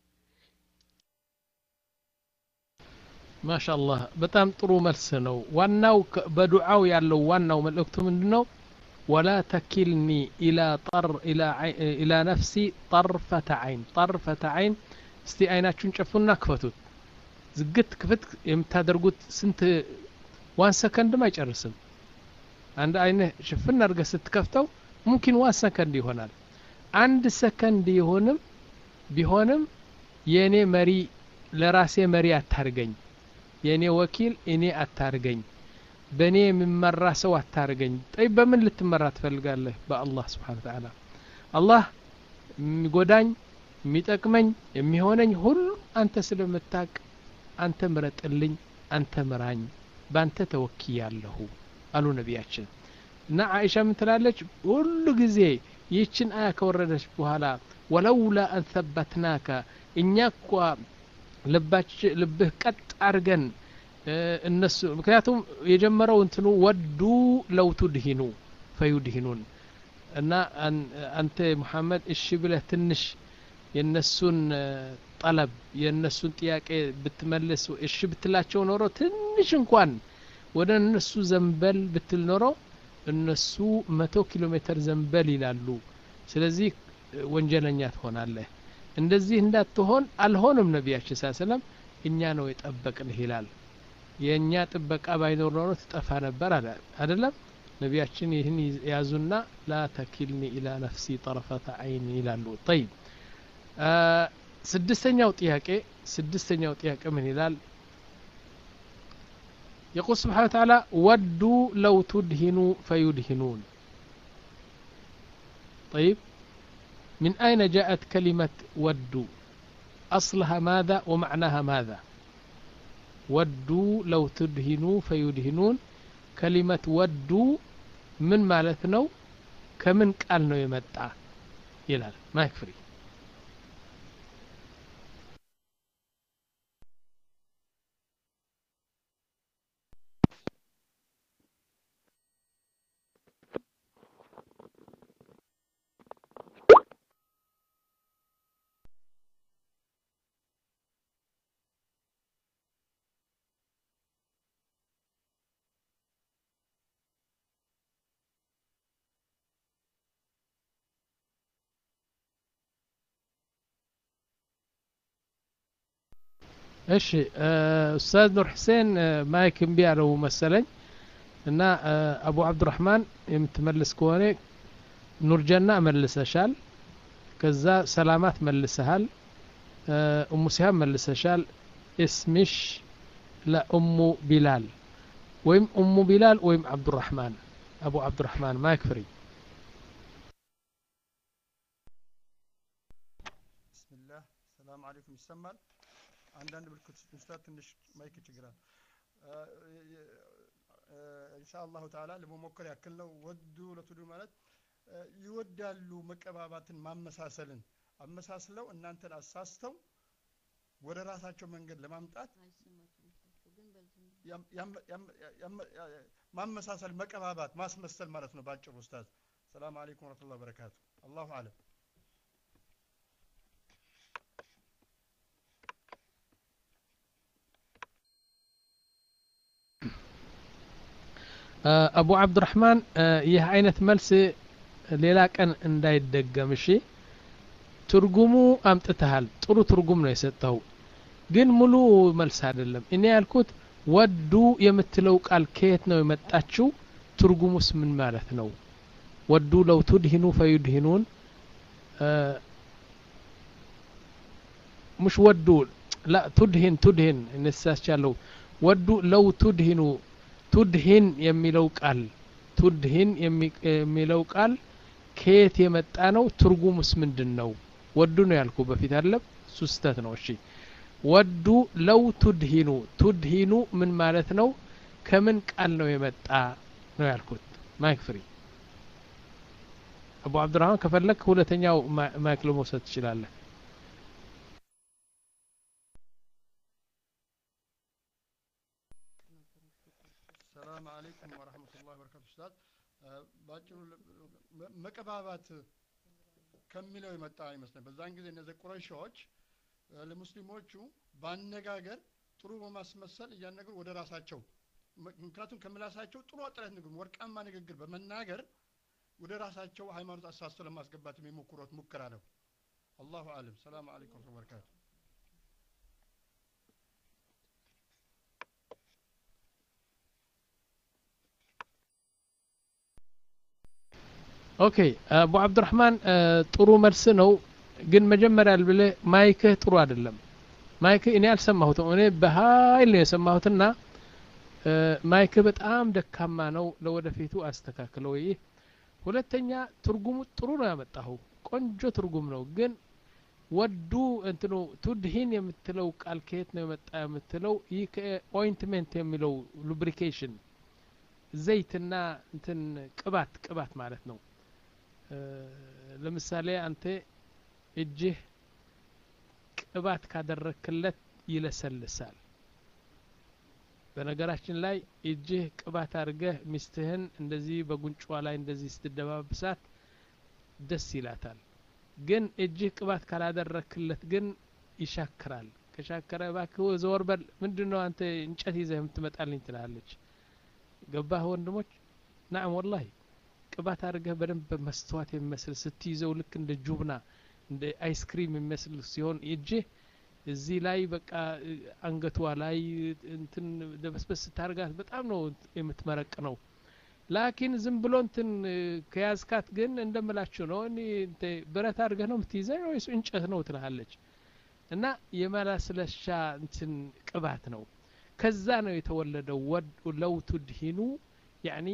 ما شاء الله በጣም ጥሩ መልስ ነው። ዋናው በዱዓው ያለው ዋናው መልእክቱ ምንድነው? ولا تكلني الى طر الى الى نفسي طرفة عين طرفة عين እስቲ አይናችሁን ጨፉና ክፈቱት። ዝግት ክፍት የምታደርጉት ስንት ዋን ሰከንድ አይጨርስም። አንድ አይነ ሽፍን አድርገህ ስትከፍተው ሙምኪን ዋን ሰከንድ ይሆናል። አንድ ሰከንድ ይሆንም ቢሆንም የኔ መሪ ለራሴ መሪ አታርገኝ፣ የኔ ወኪል እኔ አታርገኝ፣ በኔ የምመራ ሰው አታርገኝ። ጠይ በምን ልትመራ ትፈልጋለህ? በአላህ Subhanahu Wa Ta'ala አላህ የሚጎዳኝ የሚጠቅመኝ የሚሆነኝ ሁሉ አንተ ስለምታቅ አንተ ምረጥልኝ፣ አንተ ምራኝ፣ ባንተ ተወክያለሁ አሉ ነቢያችን። እና አይሻ ምን ትላለች? ሁሉ ጊዜ ይህችን አያ ከወረደች በኋላ ወለውላ አን ثبتناك እኛኳ ልባች ልብህ ቀጥ አርገን እነሱ ምክንያቱም የጀመረው እንትኑ ወዱ ለው ትድሂኑ ፈዩድሂኑን እና አንተ ሙሐመድ እሺ ብለህ ትንሽ የነሱን ጠለብ የነሱን ጥያቄ ብትመልስ እሺ ብትላቸው ኖሮ ትንሽ እንኳን ወደ እነሱ ዘንበል ብትል ኖሮ እነሱ መቶ ኪሎ ሜትር ዘንበል ይላሉ። ስለዚህ ወንጀለኛ ትሆናለህ። እንደዚህ እንዳትሆን አልሆነም። ነብያችን ሰለላም እኛ ነው የጠበቅንህ ይላል። የኛ ጥበቃ ባይኖር ኖሮ ትጠፋ ነበር አይደለም? ነብያችን ይህን ያዙና ላ ተኪልኒ ኢላ ነፍሲ طرفة عين ይላሉ። طيب ስድስተኛው ጥያቄ ስድስተኛው ጥያቄ ምን ይላል? يقول سبحانه وتعالى ودوا لو تدهنوا فيدهنون. طيب من أين جاءت كلمة ودوا؟ أصلها ماذا ومعناها ماذا؟ ودوا لو تدهنوا فيدهنون. كلمة ودوا من مالتنا كمن قالنا يمتع يلال ما يكفري. እሺ ኡስታዝ ኑር ሁሴን ማይክ እምቢ አለው መሰለኝ እና አቡ አብዱራህማን የምትመልስ ከሆነ ኑር ጀና መልሰሻል፣ ከዛ ሰላማት መልሰሃል፣ ኡሙ ሲሃብ መልሰሻል። እስምሽ ለኡሙ ቢላል ወይም ኡሙ ቢላል ወይም አብዱራህማን አቡ አብዱራህማን ማይክ ፍሪ። ቢስሚላህ ሰላም አለይኩም ይሰማል? አንዳንድ ምልክት ኡስታዝ ትንሽ ማይክ ይችግራል። ኢንሻአላሁ ተዓላ ለመሞከር ያክል ነው። ወዱ ለቱዱ ማለት ይወዳሉ መቀባባትን ማመሳሰልን አመሳስለው እናንተን አሳስተው ወደ ራሳቸው መንገድ ለማምጣት ማመሳሰል መቀባባት ማስመሰል ማለት ነው ባጭሩ ኡስታዝ ሰላም አለይኩም ወራህመቱላሂ ወበረካቱ አላሁ አለም አቡ አብዱራህማን ይህ አይነት መልስ ሌላ ቀን እንዳይደገም እሺ ትርጉሙ አምጥተሃል ጥሩ ትርጉም ነው የሰጠው ግን ሙሉ መልስ አይደለም እኔ ያልኩት ወዱ የምትለው ቃል ከየት ነው የመጣችው ትርጉሙስ ምን ማለት ነው ወዱ ለው ትድሂኑ ፈዩድሂኑን مش ወዱ لا تدهن تدهن እንሳቻለው ወዱ ለው ትድሂኑ ትድሂን የሚለው ቃል ትድሂን የሚለው ቃል ከየት የመጣ ነው ትርጉሙስ ምንድነው ወዱ ነው ያልኩ በፊት አይደለም ሱስተት ነው እሺ ወዱ ለው ትድሂኑ ትድሂኑ ምን ማለት ነው ከምን ቃል ነው የመጣ ነው ያልኩት ማይክ ፍሪ አቡ አብዱራህማን ከፈለክ ሁለተኛው ማይክ ለመውሰድ ትችላለህ ሰላም አለይኩም ወራህመቱላሂ ወበረካቱ ኡስታዝ ባጭሩ መቀባባት ከሚለው የመጣ ይመስላል በዛን ጊዜ እነዚህ ቁረይሾች ለሙስሊሞቹ ባነጋገር ጥሩ በማስመሰል እያነገሩ ወደ ራሳቸው ምክንያቱም ከምላሳቸው ጥሩ አጥረት ንግግር ወርቃማ ንግግር በመናገር ወደ ራሳቸው ሃይማኖት አሳስቶ ለማስገባት የሚሞክሩት ሙከራ ነው አላሁ አለም ሰላም አለይኩም ወበረካቱ ኦኬ አቡ አብዱራህማን ጥሩ መልስ ነው ግን መጀመሪያ ልብለ ማይክ ጥሩ አይደለም ማይክ እኔ አልሰማሁትም እኔ በኃይል ነው የሰማሁትና ማይክ በጣም ደካማ ነው ለወደፊቱ አስተካክለው ይሄ ሁለተኛ ትርጉሙ ጥሩ ነው ያመጣው ቆንጆ ትርጉም ነው ግን ወዱ እንትኑ ትድሂን የምትለው ቃል ከየት ነው የመጣ የምትለው ይህ ኦይንትመንት የሚለው ሉብሪኬሽን ዘይትና እንትን ቅባት ቅባት ማለት ነው ለምሳሌ አንተ እጅህ ቅባት ካደረክለት ይለሰልሳል በነገራችን ላይ እጅህ ቅባት አድርገህ ሚስትህን እንደዚህ በጉንጯ ላይ እንደዚህ ስትደባብሳት ደስ ይላታል ግን እጅህ ቅባት ካላደረክለት ግን ይሻክራል ከሻከረ ባክህ ዘወር በል ምንድነው አንተ እንጨት ይዘህ የምትመጣልኝ ትላለች ገባህ ወንድሞች نعم والله ቅባት አድርገህ በደንብ መስተዋት የሚመስል ስትይዘው ልክ እንደ ጁብና እንደ አይስክሪም የሚመስል ሲሆን እጅህ እዚህ ላይ በቃ አንገቷ ላይ እንትን ደበስበስ ታርጋት በጣም ነው የምትመረቅ ነው ላኪን ዝም ብሎ እንትን ከያዝካት ግን እንደምላችሁ ነው እኔ ብረት አድርገህ ነው የምትይዘው ወይስ እንጨት ነው ትላለች እና የማላስለሻ እንትን ቅባት ነው ከዛ ነው የተወለደው ወድ ለው ትድሂኑ ያኒ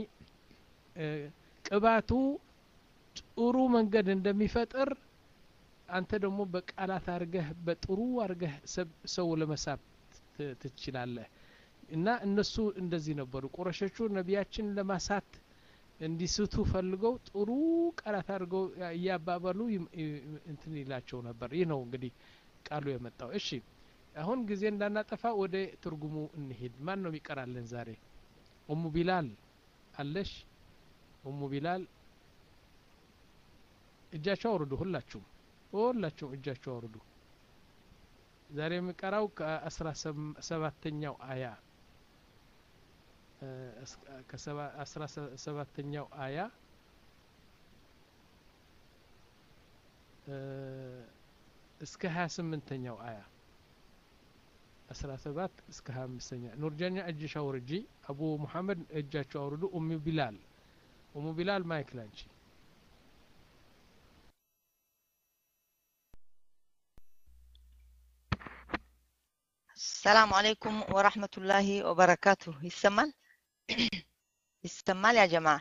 ቅባቱ ጥሩ መንገድ እንደሚፈጥር አንተ ደግሞ በቃላት አርገህ በጥሩ አርገህ ሰው ለመሳብ ትችላለህ እና እነሱ እንደዚህ ነበሩ ቁረሾቹ ነቢያችን ለማሳት እንዲስቱ ፈልገው ጥሩ ቃላት አርገው ያባባሉ እንትን ይላቸው ነበር ይህ ነው እንግዲህ ቃሉ የመጣው እሺ አሁን ጊዜ እንዳናጠፋ ወደ ትርጉሙ እንሄድ ማን ነው የሚቀራልን ዛሬ ኡሙ ቢላል አለሽ ኡሙ ቢላል እጃቸው አውርዱ ሁላችሁም ሁላችሁም እጃቸው አውርዱ ዛሬ የሚቀራው ከአስራ ሰባተኛው አያ ከአስራ ሰባተኛው አያ እስከ ሀያ ስምንተኛው አያ አስራ ሰባት እስከ ሀያ አምስተኛ ኑርጃኛ እጅሽ አውርጂ አቡ መሐመድ እጃቸው አውርዱ ኡሙ ቢላል ኡሙ ቢላል ማይክ ላንቺ السلام عليكم ورحمة الله وبركاته يسمال يسمال يا جماعة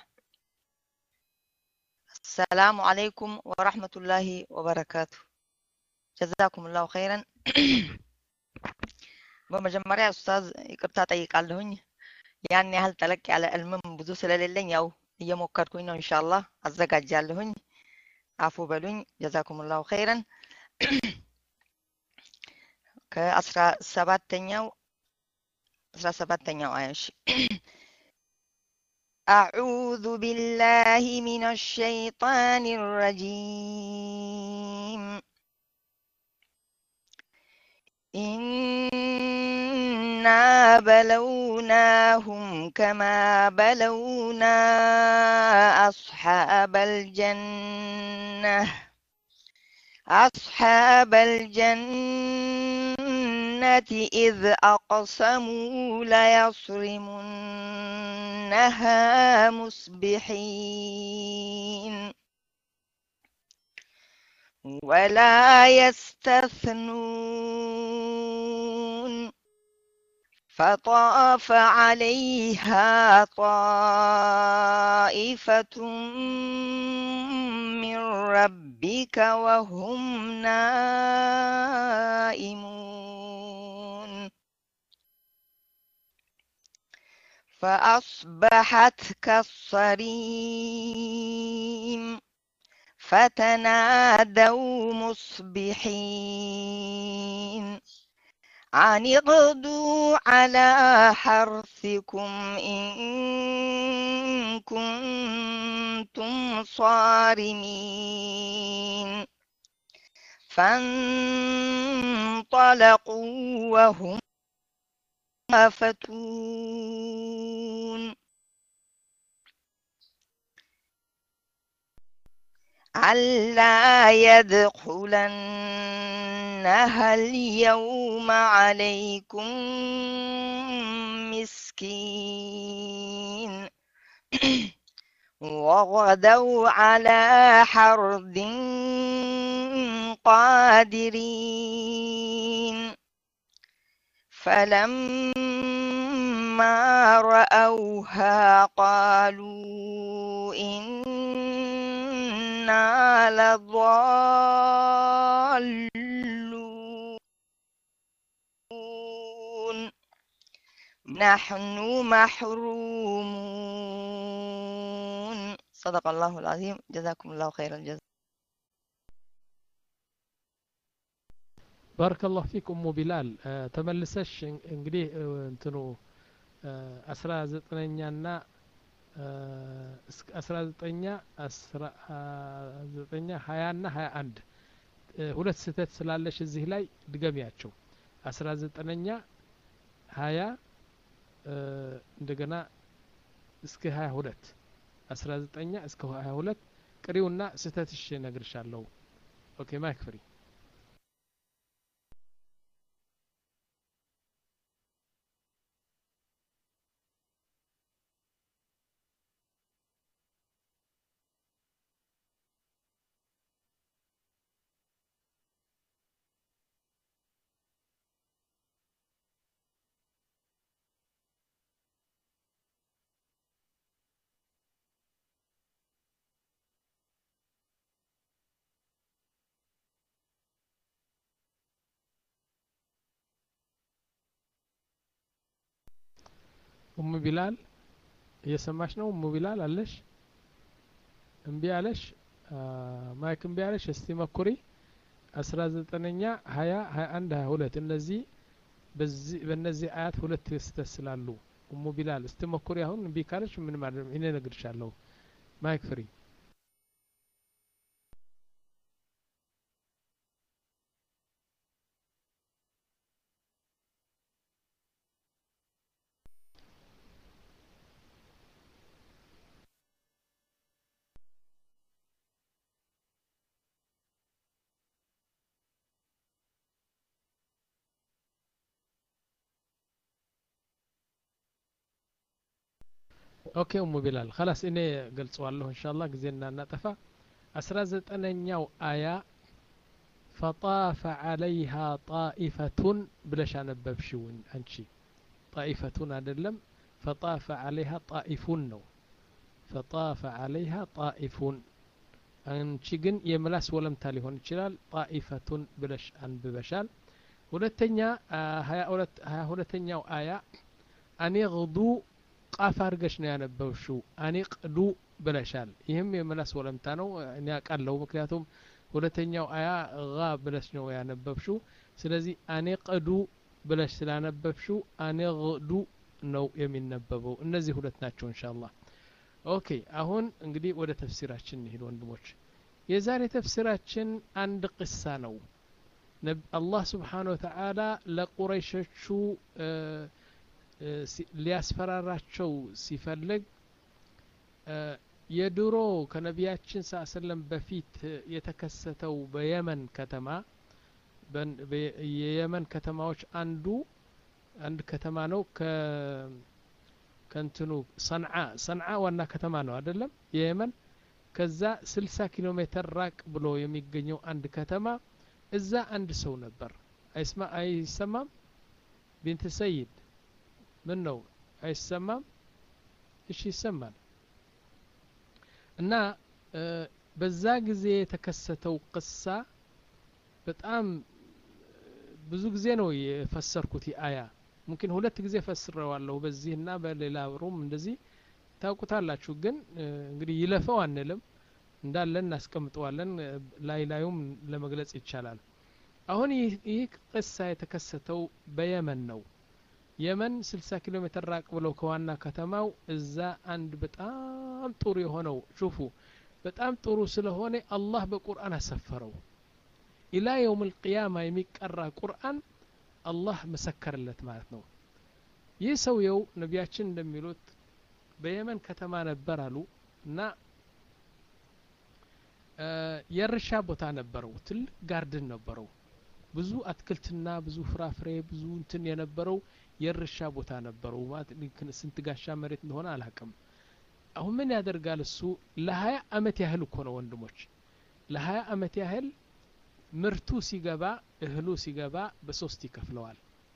السلام عليكم ورحمة الله وبركاته جزاكم الله خيرا بمجمرة يا أستاذ يقرطع طيق على هني يعني هل تلقي على المم بذو سلالين يو እየሞከርኩኝ ነው ኢንሻአላህ አዘጋጃለሁኝ አፉ በሉኝ ጀዛኩሙላሁ ኸይረን ከአስራ ሰባተኛው አስራ ሰባተኛው አያሽ أعوذ بالله من الشيطان الرجيم إنا بلوناهم كما بلونا أصحاب الجنة أصحاب الجنة إذ أقسموا ليصرمنها مصبحين ولا يستثنون فطاف عليها طائفة من ربك وهم نائمون فأصبحت كالصريم فتنادوا مصبحين أن اغدوا على حرثكم إن كنتم صارمين فانطلقوا وهم يتخافتون ألا يدخلنها اليوم عليكم مسكين وغدوا على حرد قادرين فلما رأوها قالوا إنا لضالون نحن محرومون صدق الله العظيم جزاكم الله خير الجزاء بارك الله فيكم أم بلال أه تملسش እንግዲህ እንትኑ አስራ ዘጠነኛና አስራ ዘጠኝ አስራ ዘጠኝ ሃያ እና ሃያ አንድ ሁለት ስህተት ስላለሽ እዚህ ላይ ድገሚያቸው አስራ ዘጠኝ ሃያ እንደገና እስከ ሃያ ሁለት አስራ ዘጠኝ እስከ ሃያ ሁለት ቅሪውና ስህተትሽ ነግርሻለሁ ኦኬ ማይክ ፍሪ ኡም ቢላል እየሰማሽ ነው ኡም ቢላል አለሽ እምቢ አለሽ ማይክ እምቢ አለሽ እስቲ መኩሪ አስራ ዘጠኝ ሃያ ሃያ አንድ ሃያ ሁለት እነዚህ በዚህ በእነዚህ አያት ሁለት ስህተት ስላሉ ኡም ቢላል እስቲ መኩሪ አሁን እምቢ ካለሽ ምን ማለት እኔ እነግርሻለሁ ማይክ ፍሪ اوكي ام بلال خلاص اني قلصوالله ان شاء الله غزينا نطفا عشرة وتسعين آية فطاف عليها طائفة بلاش انببشو انشي طائفة አይደለም فطاف عليها طائفون ነው فطاف عليها طائفون አንቺ ግን የምላስ ወለምታ ሊሆን ይችላል طائفة ብለሽ አንብበሻል ሁለተኛ ሃያ ሁለተኛው አያ أن يغدو ቃፍ አድርገሽ ነው ያነበብሽው አኒቅዱ ብለሻል ይህም የመላስ ወለምታ ነው እኔ አውቃለሁ ምክንያቱም ሁለተኛው አያ ጋ ብለሽ ነው ያነበብሽው ስለዚህ አኒቅዱ ብለሽ ስላነበብሽው አኒቅዱ ነው የሚነበበው እነዚህ ሁለት ናቸው ኢንሻአላህ ኦኬ አሁን እንግዲህ ወደ ተፍሲራችን እንሂድ ወንድሞች የዛሬ ተፍሲራችን አንድ ቅሳ ነው አላህ Subhanahu Wa Ta'ala ለቁረይሾቹ ሊያስፈራራቸው ሲፈልግ የድሮ ከነቢያችን ሰለላሁ በፊት የተከሰተው በየመን ከተማ የየመን ከተማዎች አንዱ አንድ ከተማ ነው ከ ከንትኑ ሰንዓ ሰንዓ ዋና ከተማ ነው አይደለም የየመን ከዛ ስልሳ ኪሎ ሜትር ራቅ ብሎ የሚገኘው አንድ ከተማ እዛ አንድ ሰው ነበር አይስማ አይሰማም ቢንት ሰይድ ምን ነው አይሰማም እሺ ይሰማል እና በዛ ጊዜ የተከሰተው ቅሳ በጣም ብዙ ጊዜ ነው የፈሰርኩት አያ ممكن ሁለት ጊዜ ፈስረዋለሁ በዚህና በሌላ ሩም እንደዚህ ታውቁታላችሁ ግን እንግዲህ ይለፈው አንልም እንዳለን እናስቀምጠዋለን ላይ ላዩም ለመግለጽ ይቻላል አሁን ይህ ቅሳ የተከሰተው በየመን ነው የመን ስልሳ ኪሎ ሜትር ራቅ ብሎ ከዋና ከተማው እዛ አንድ በጣም ጥሩ የሆነው ሹፉ በጣም ጥሩ ስለሆነ አላህ በቁርአን አሰፈረው ኢላ يوم القيامه የሚቀራ ቁርአን አላህ መሰከረለት ማለት ነው ይህ ሰውየው ነቢያችን እንደሚሉት በየመን ከተማ ነበር አሉ እና የርሻ ቦታ ነበረው ትልቅ ጋርደን ነበረው ብዙ አትክልትና ብዙ ፍራፍሬ ብዙ እንትን የነበረው የርሻ ቦታ ነበረው ማለት ስንት ጋሻ መሬት እንደሆነ አላውቅም አሁን ምን ያደርጋል እሱ ለ20 አመት ያህል እኮ ነው ወንድሞች ለ20 አመት ያህል ምርቱ ሲገባ እህሉ ሲገባ በሶስት ይከፍለዋል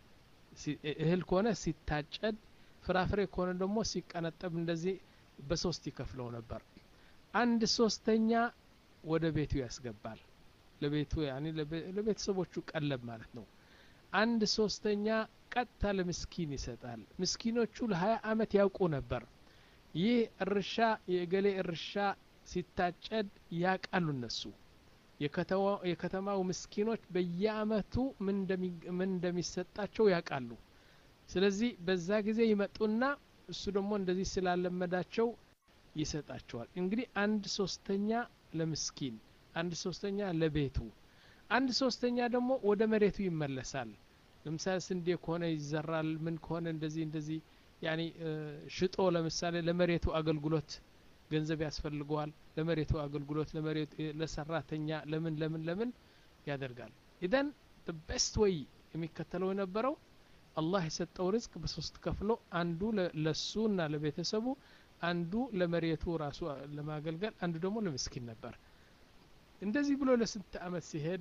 እህል ከሆነ ሲታጨድ ፍራፍሬ ከሆነ ደግሞ ሲቀነጠብ እንደዚህ በሶስት ይከፍለው ነበር አንድ ሶስተኛ ወደ ቤቱ ያስገባል ለቤቱ ያኒ ለቤተሰቦቹ ቀለብ ማለት ነው አንድ ሶስተኛ ቀጥታ ለምስኪን ይሰጣል ምስኪኖቹ ለ20 አመት ያውቁ ነበር ይህ እርሻ የገሌ እርሻ ሲታጨድ ያቃሉ እነሱ የከተማው የከተማው ምስኪኖች በየአመቱ ምን ምን እንደሚሰጣቸው ያቃሉ ስለዚህ በዛ ጊዜ ይመጡና እሱ ደግሞ እንደዚህ ስላለመዳቸው ይሰጣቸዋል እንግዲህ አንድ ሶስተኛ ለምስኪን አንድ ሶስተኛ ለቤቱ አንድ ሶስተኛ ደግሞ ወደ መሬቱ ይመለሳል ለምሳሌ ስንዴ ከሆነ ይዘራል ምን ከሆነ እንደዚህ እንደዚህ ያኒ ሽጦ ለምሳሌ ለመሬቱ አገልግሎት ገንዘብ ያስፈልገዋል ለመሬቱ አገልግሎት ለመሬቱ ለሰራተኛ ለምን ለምን ለምን ያደርጋል ኢደን the best way የሚከተለው የነበረው አላህ የሰጠው ርዝቅ በሶስት ከፍሎ አንዱ ለሱና ለቤተሰቡ አንዱ ለመሬቱ ራሱ ለማገልገል አንዱ ደግሞ ለምስኪን ነበር እንደዚህ ብሎ ለስንት አመት ሲሄድ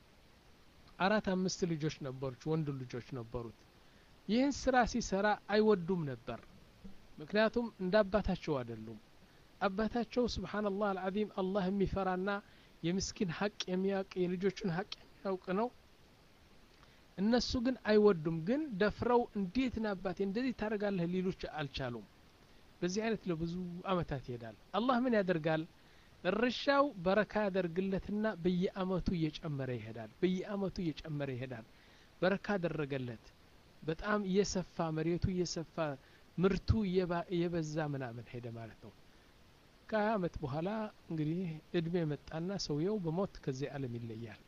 አራት አምስት ልጆች ነበሩት ወንድ ልጆች ነበሩት ይህን ስራ ሲሰራ አይወዱም ነበር ምክንያቱም እንዳባታቸው አይደሉም አባታቸው ሱብሃንአላህ አልዓዚም አላህ የሚፈራና የምስኪን ሐቅ የሚያውቅ የልጆቹን ሐቅ የሚያውቅ ነው እነሱ ግን አይወዱም ግን ደፍረው እንዴት ናባቴ እንደዚህ ታረጋለህ ሊሉች አልቻሉም በዚህ አይነት ለብዙ አመታት ይሄዳል አላህ ምን ያደርጋል እርሻው በረካ ያደርግለትና በየአመቱ እየጨመረ ይሄዳል በየአመቱ እየጨመረ ይሄዳል በረካ ያደረገለት በጣም እየሰፋ መሬቱ እየሰፋ ምርቱ እየበዛ ምናምን ሄደ ማለት ነው ከአመት በኋላ እንግዲህ እድሜ መጣና ሰውየው በሞት ከዚህ ዓለም ይለያል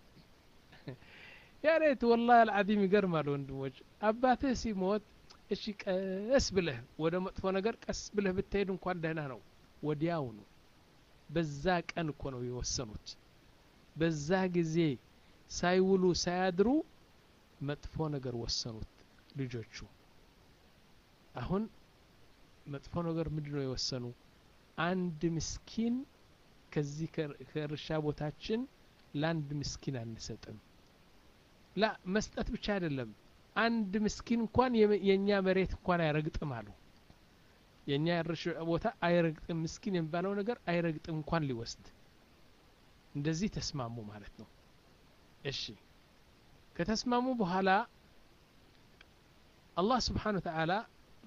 ያሬት والله العظيم ይገርማል ወንድሞች አባትህ ሲሞት እሺ ቀስ ብለህ ወደ መጥፎ ነገር ቀስ ብለህ ብትሄድ እንኳን ደህና ነው ወዲያው ነው በዛ ቀን እኮ ነው የወሰኑት በዛ ጊዜ ሳይውሉ ሳያድሩ መጥፎ ነገር ወሰኑት ልጆቹ አሁን መጥፎ ነገር ምንድነው የወሰኑ አንድ ምስኪን ከዚህ ከርሻ ቦታችን ለአንድ ምስኪን አንሰጥም ላ መስጠት ብቻ አይደለም አንድ ምስኪን እንኳን የኛ መሬት እንኳን አይረግጥም አሉ የኛ እርሻ ቦታ አይረግጥም ምስኪን የሚባለው ነገር አይረግጥም እንኳን ሊወስድ እንደዚህ ተስማሙ ማለት ነው እሺ ከተስማሙ በኋላ አላህ Subhanahu Wa Ta'ala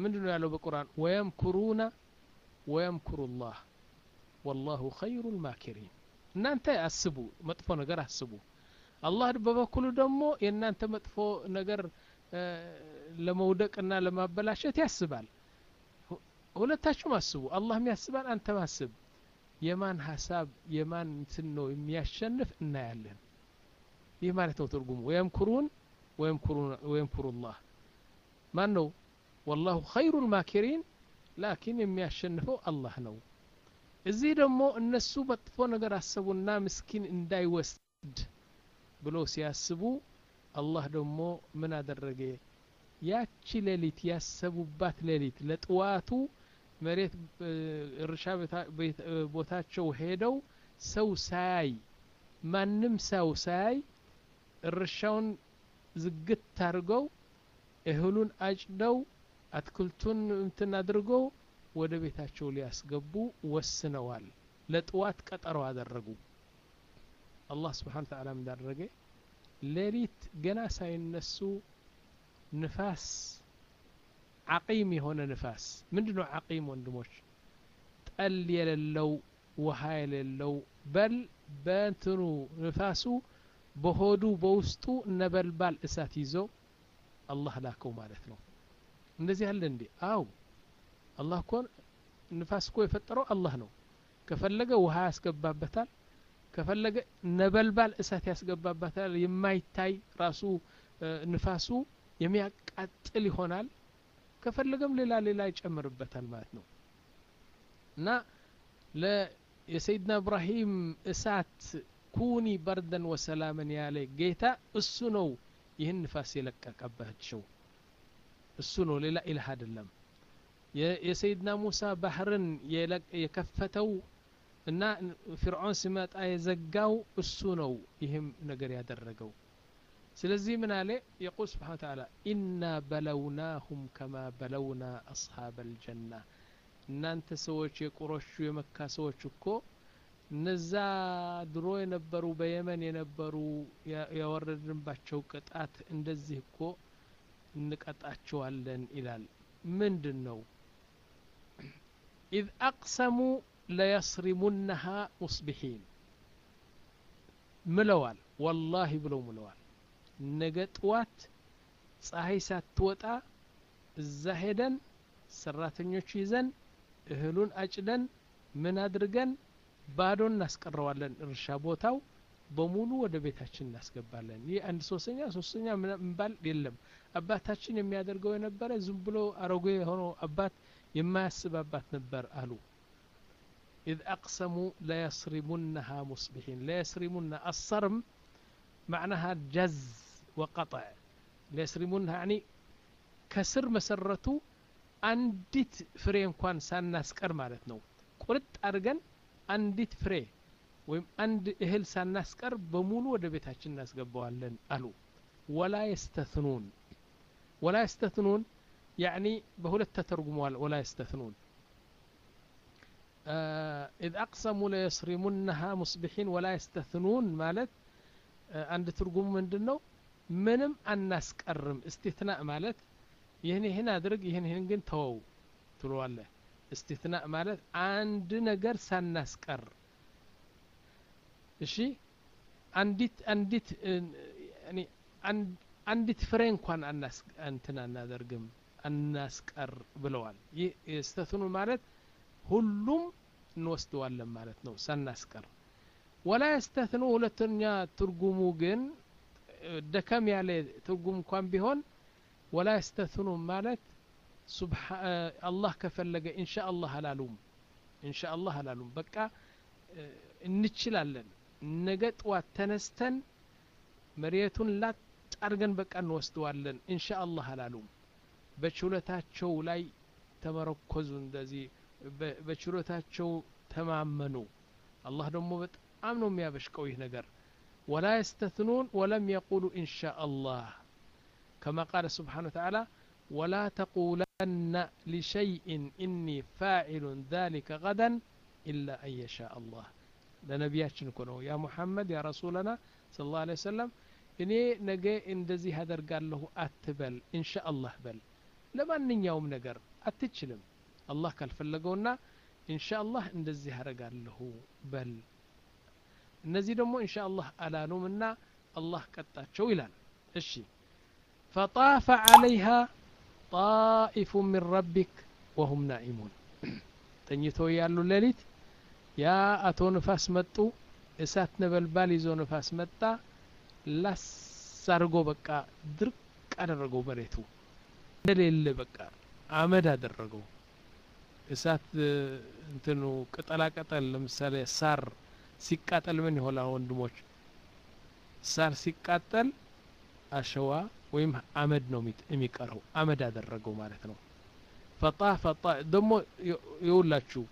ምንድነው ያለው በቁርአን ወየምኩሩና ወየምኩሩላህ ወላሁ ኸይሩል ማኪሪን እናንተ አስቡ መጥፎ ነገር አስቡ አላህ በበኩሉ ደግሞ የእናንተ መጥፎ ነገር ለመውደቅና ለማበላሸት ያስባል ሁለታችሁም አስቡ አላህም ያስባል አንተም አስብ የማን ሐሳብ የማን እንትን ነው የሚያሸንፍ እናያለን ይህ ማለት ነው ትርጉሙ ወየምኩሩን ወየምኩሩን ወየምኩሩላህ ማን ነው والله خير الماكرين لكن የሚያሸንፈው አላህ ነው እዚህ ደግሞ እነሱ መጥፎ ነገር አሰቡና ምስኪን እንዳይወስድ ብሎ ሲያስቡ አላህ ደግሞ ምን አደረገ ያቺ ሌሊት ያሰቡባት ሌሊት ለጥዋቱ መሬት እርሻ ቦታቸው ሄደው ሰው ሳይ ማንም ሰው ሳይ እርሻውን ዝግት ታርገው እህሉን አጭደው አትክልቱን እንትን አድርገው ወደ ቤታቸው ሊያስገቡ ወስነዋል ለጥዋት ቀጠሮ አደረጉ አላህ Subhanahu Wa Ta'ala እንዳደረገ ሌሊት ገና ሳይነሱ ንፋስ عقيم የሆነ ንፋስ ምንድነው عقيم ወንድሞች ጠል የሌለው ውሃ የሌለው በል በእንትኑ ንፋሱ በሆዱ በውስጡ ነበልባል እሳት ይዞ አላህ ላከው ማለት ነው እንደዚህ አለ እንዴ አው አላህ እኮ ንፋስ እኮ የፈጠረው አላህ ነው ከፈለገ ውሃ ያስገባበታል ከፈለገ ነበልባል እሳት ያስገባበታል የማይታይ ራሱ ንፋሱ የሚያቃጥል ይሆናል ከፈለገም ሌላ ሌላ ይጨምርበታል ማለት ነው እና ለሰይድና ኢብራሂም እሳት ኩኒ በርደን ወሰላምን ያለ ጌታ እሱ ነው ይህን ንፋስ የለቀቀባቸው እሱ ነው ሌላ ኢላህ አይደለም የሰይድና ሙሳ ባህርን የከፈተው እና ፍርዓን ሲመጣ የዘጋው እሱ ነው ይህም ነገር ያደረገው ስለዚህ ምን አለ يقول سبحانه وتعالى إنا بلوناهم كما بلونا أصحاب الجنة እናንተ ሰዎች የቁረሹ የመካ ሰዎች እኮ እነዛ ድሮ የነበሩ በየመን የነበሩ ያወረድንባቸው ቅጣት እንደዚህ እኮ እንቀጣቸዋለን ይላል ምንድነው إذ أقسموا ليصرمنها مصبحين ملوال والله بلو ملوال نقطوات ፀሐይ ሳትወጣ እዛ ሄደን ሰራተኞች ይዘን እህሉን አጭደን ምን አድርገን ባዶን እናስቀረዋለን እርሻ ቦታው በሙሉ ወደ ቤታችን እናስገባለን ይህ አንድ ሶስተኛ ሶስተኛ ምንባል የለም አባታችን የሚያደርገው የነበረ ዝም ብሎ አሮጌ ሆኖ አባት የማያስብ አባት ነበር አሉ إذ أقسموا لا يصرمونها مصبحين لا يصرمون الصرم معناها جز وقطع لا يصرمونها يعني كسر مسرته አንዲት ፍሬ እንኳን ሳናስቀር ማለት ነው ቁርጥ አድርገን አንዲት ፍሬ ወይም አንድ እህል ሳናስቀር በሙሉ ወደ ቤታችን እናስገባዋለን አሉ ولا يستثنون ولا يستثنون يعني በሁለት ተተርጉመዋል ولا يستثنون آه إذ أقسموا لا يصرمونها مصبحين ولا يستثنون ማለት አንድ ትርጉም ምንድነው ምንም አናስቀርም استثناء ማለት ይሄን ይሄን አድርግ ይሄን ይሄን ግን ተወው ትሏለ استثناء ማለት አንድ ነገር ሳናስቀር እሺ አንዲት አንዲት ያኒ አንዲት ፍሬ እንኳን አናስ እንትና እናደርግም አናስቀር ብለዋል ይህ استثناء ማለት ሁሉም እንወስደዋለን ማለት ነው ሳናስቀር ولا يستثنوا ሁለተኛ ትርጉሙ ግን ደከም ያለ ትርጉም እንኳን ቢሆን ولا يستثنوا ማለት سبحان الله كفلገ ان شاء الله هلالوم ان شاء الله هلالوم በቃ እንችላለን ነገ ጧት ተነስተን መሬቱን ላጣርገን በቃ እንወስደዋለን ان شاء الله هلالوم በችሎታቸው ላይ ተመረኮዙ እንደዚህ በችሎታቸው ተማመኑ አላህ ደግሞ በጣም ነው የሚያበሽቀው ይህ ነገር ولا يستثنون ولم يقولوا ان شاء الله كما قال سبحانه وتعالى ولا تقولن لشيء إني فاعل ذلك غدا إلا أن يشاء الله لنبياتنا كنو يا محمد يا رسولنا صلى الله عليه وسلم إني نجي إن دزي هذا قال له أتبل إن شاء الله بل لما نيوم نجر አትችልም አላህ ካልፈለገውና ኢንሻአላህ እንደዚህ ያደርጋለሁ በል እነዚህ ደግሞ ኢንሻአላህ አላሉምና አላህ ቀጣቸው ይላል እሺ فطاف عليها طائف من ربك وهم نائمون ተኝተው ያሉ ሌሊት ያ አቶ ንፋስ መጡ እሳት ነበልባል ይዞ ንፋስ መጣ ላሳርጎ በቃ ድርቅ አደረገው መሬቱ እንደሌለ በቃ አመድ አደረገው እሳት እንትኑ ቅጠላ ቅጠል ለምሳሌ ሳር ሲቃጠል ምን ይሆናል ወንድሞች ሳር ሲቃጠል አሸዋ ወይም አመድ ነው የሚቀረው አመድ አደረገው ማለት ነው فطاف ደሞ ይውላችሁ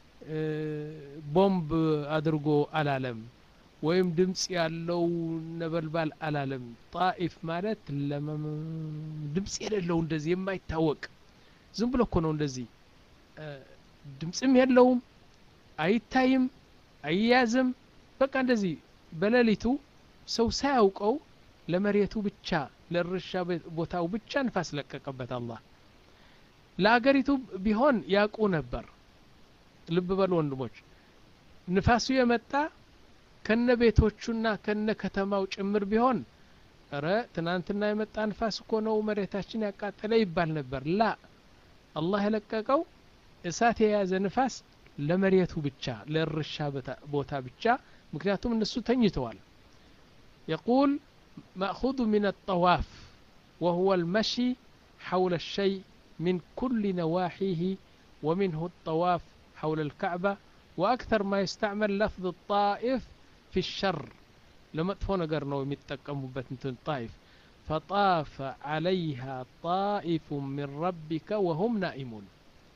ቦምብ አድርጎ አላለም ወይም ድምጽ ያለው ነበልባል አላለም ጣኢፍ ማለት ድምጽ የሌለው እንደዚህ የማይታወቅ ዝም ብሎ እኮ ነው እንደዚህ ድምጽም የለውም አይታይም አይያዝም በቃ እንደዚህ በሌሊቱ ሰው ሳያውቀው ለመሬቱ ብቻ ለርሻ ቦታው ብቻ ንፋስ ለቀቀበት አላህ ለአገሪቱ ቢሆን ያቁ ነበር ልብ በሉ ወንድሞች ንፋሱ የመጣ ከነ ቤቶቹና ከነ ከተማው ጭምር ቢሆን ኧረ ትናንትና የመጣ ንፋስ እኮ ነው መሬታችን ያቃጠለ ይባል ነበር ላ አላህ የለቀቀው እሳት የያዘ ንፋስ ለመሬቱ ብቻ ለርሻ ቦታ ብቻ ምክንያቱም እነሱ ተኝተዋል يقول مأخوذ من الطواف وهو المشي حول الشيء من كل نواحيه ومنه الطواف حول الكعبة وأكثر ما يستعمل لفظ الطائف في الشر لما تفونا قرنوا يتقموا بتنتون طائف فطاف عليها طائف من ربك وهم نائمون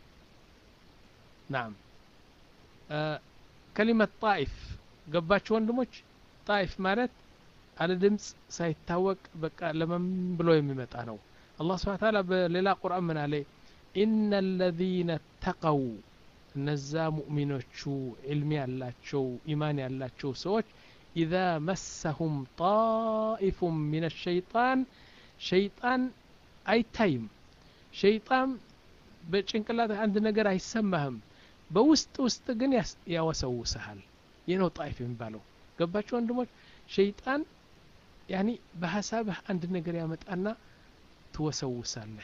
نعم آه كلمة طائف قباتش وندموش طائف مالت على دمس سيتاوك بقى لمن بلو يميمطانو الله سبحانه وتعالى بليلا قرآن من عليه إن الذين اتقوا نزا مؤمنوچو علمي ያላቸው ኢማን ያላቸው ሰዎች إذا مسهم طائف من الشيطان شيطان አይታይም شيطان በጭንቅላት አንድ ነገር አይሰማህም በውስጥ ውስጥ ግን ያወሰውሳል የነው ጣይፍ የሚባለው ገባችሁ ወንድሞች ሸይጣን ያኒ በሐሳብህ አንድ ነገር ያመጣና ትወሰውሳለህ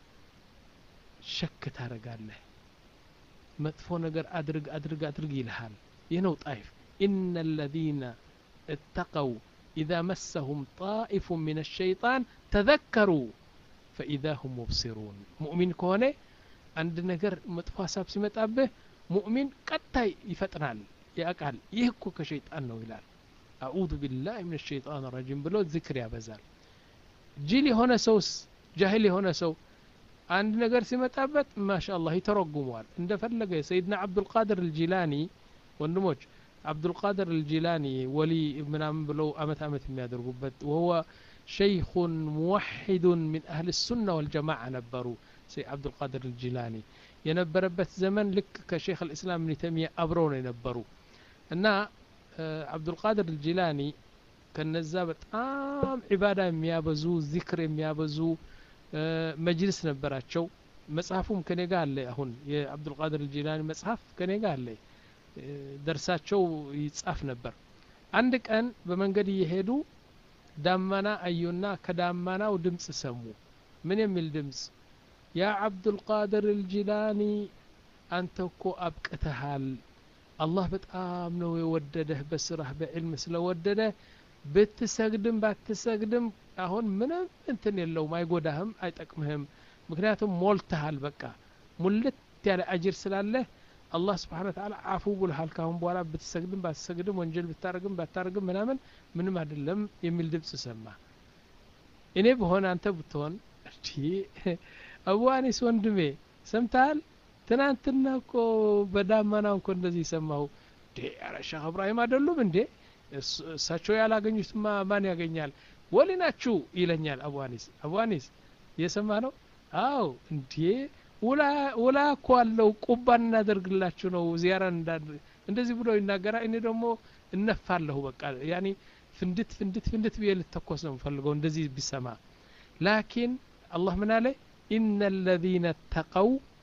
ሸክ ታረጋለህ መጥፎ ነገር አድርግ አድርግ አድርግ ይልሃል የነው ጣይፍ إن الذين اتقوا إذا مسهم طائف من الشيطان تذكروا فإذا هم مبصرون مؤمن كونه عند ነገር መጥፎ ሐሳብ ሲመጣብህ ሙእሚን ቀጣይ ይፈጥናል ያቃል ይህ እኮ ከሸይጣን ነው ይላል አዑዙ ቢላሂ ሚነ ሸይጣን ረጂም ብሎ ዚክር ያበዛል ጅል የሆነ ሰውስ ጃሂል የሆነ ሰው አንድ ነገር ሲመጣበት ማሻአላህ ይተረጉመዋል እንደፈለገ ሰይድና አብዱል ቃድር አልጂላኒ ወንድሞች አብዱል ቃድር አልጂላኒ ወሊ ምናምን ብለው አመት አመት የሚያደርጉበት وهو شيخ موحد من أهل السنة والجماعة ነበሩ سي عبد القادر الجيلاني የነበረበት ዘመን ልክ ከሼክ الاسلام ابن تيميه አብረው ነው የነበሩ እና عبد القادر الجيلاني ከነዛ በጣም ዒባዳ የሚያበዙ ዚክር የሚያበዙ መጅልስ ነበራቸው መጽሐፉም ከኔ ጋር አለ አሁን የعبد القادر الجيلاني መጽሐፍ ከኔ ጋር አለ ደርሳቸው ይጻፍ ነበር አንድ ቀን በመንገድ እየሄዱ ዳማና አዩና ከዳማናው ድምጽ ሰሙ ምን የሚል ድምጽ ያ አብዱል ቃድር الجيلاني አንተ እኮ አብቅተሃል አላህ በጣም ነው የወደደህ በስራህ በዕልም ስለወደደ ብትሰግድም ባትሰግድም አሁን ምንም እንትን የለውም አይጎዳህም አይጠቅምህም ምክንያቱም ሞልተሃል በቃ ሙልት ያለ አጅር ስላለ አላህ Subhanahu Wa Ta'ala አፉ ብለሃል ካሁን በኋላ ብትሰግድም ባትሰግድም ወንጀል ብታረግም ባታረግም ምናምን ምንም አይደለም የሚል ድምጽ ሰማ እኔ በሆነ አንተ ብትሆን እሺ አቡ አኒስ ወንድሜ ሰምታል ትናንትና እኮ በዳማናው እኮ እንደዚህ ሰማው ዴ አረ ሼህ ኢብራሂም አይደሉም እንዴ እሳቸው ያላገኙትማ ማን ያገኛል ወሊናችሁ ይለኛል አቡ አኒስ አቡ አኒስ የሰማ ነው አው እንዴ ወላ ወላ እኮ አለው ቁባን እናደርግላችሁ ነው ዚያራ እንደዚህ ብሎ ይናገራል እኔ ደግሞ እነፋለሁ በቃ ያኒ ፍንድት ፍንድት ፍንድት ቢል ተኮስ ነው ፈልገው እንደዚህ ቢሰማ ላኪን አላህ ምን አለ ان الذين اتقوا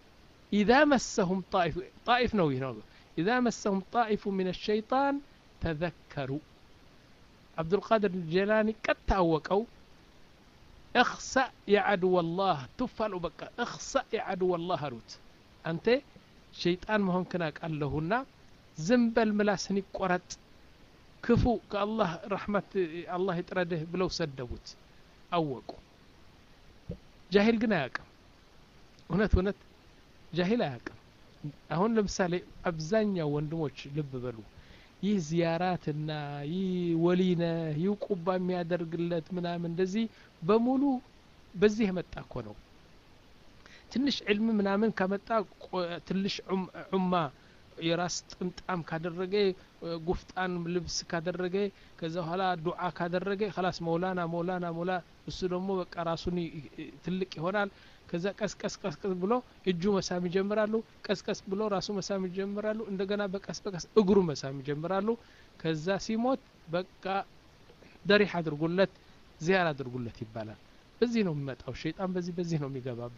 إذا مسهم طائف طائف نوي نوي إذا مسهم طائف من الشيطان تذكروا عبد القادر الجيلاني قد تأوكوا اخسأ يا عدو الله تفعلوا بقى اخسأ يا عدو الله روت أنت شيطان مهم كناك قال لهنا زنبل ملاسني قرط كفو كالله رحمة الله يترده بلو سدبوت أوكوا جاهل قناك هنات هنات جاهل أياكم አሁን ለምሳሌ አብዛኛው ወንድሞች ልብ በሉ ይህ ዚያራትና ይህ ወሊነ ይህ ቁባ የሚያደርግለት ምናምን እንደዚህ በሙሉ በዚህ የመጣ እኮ ነው ትንሽ ዕልም ምናምን ከመጣ ትንሽ ዑማ የራስ ጥምጣም ካደረገ ጉፍጣን ልብስ ካደረገ ከዛ በኋላ ዱዓ ካደረገ خلاص مولانا مولانا مولا እሱ ደግሞ በቃ ራሱን ትልቅ ይሆናል ከዛ ቀስቀስ ቀስቀስ ብሎ እጁ መሳም ይጀምራሉ ቀስቀስ ብሎ ራሱ መሳም ይጀምራሉ እንደገና በቀስ በቀስ እግሩ መሳም ይጀምራሉ ከዛ ሲሞት በቃ ደሪህ አድርጉለት ዚያራ አድርጉለት ይባላል በዚህ ነው የሚመጣው ሸይጣን በዚህ በዚህ ነው የሚገባው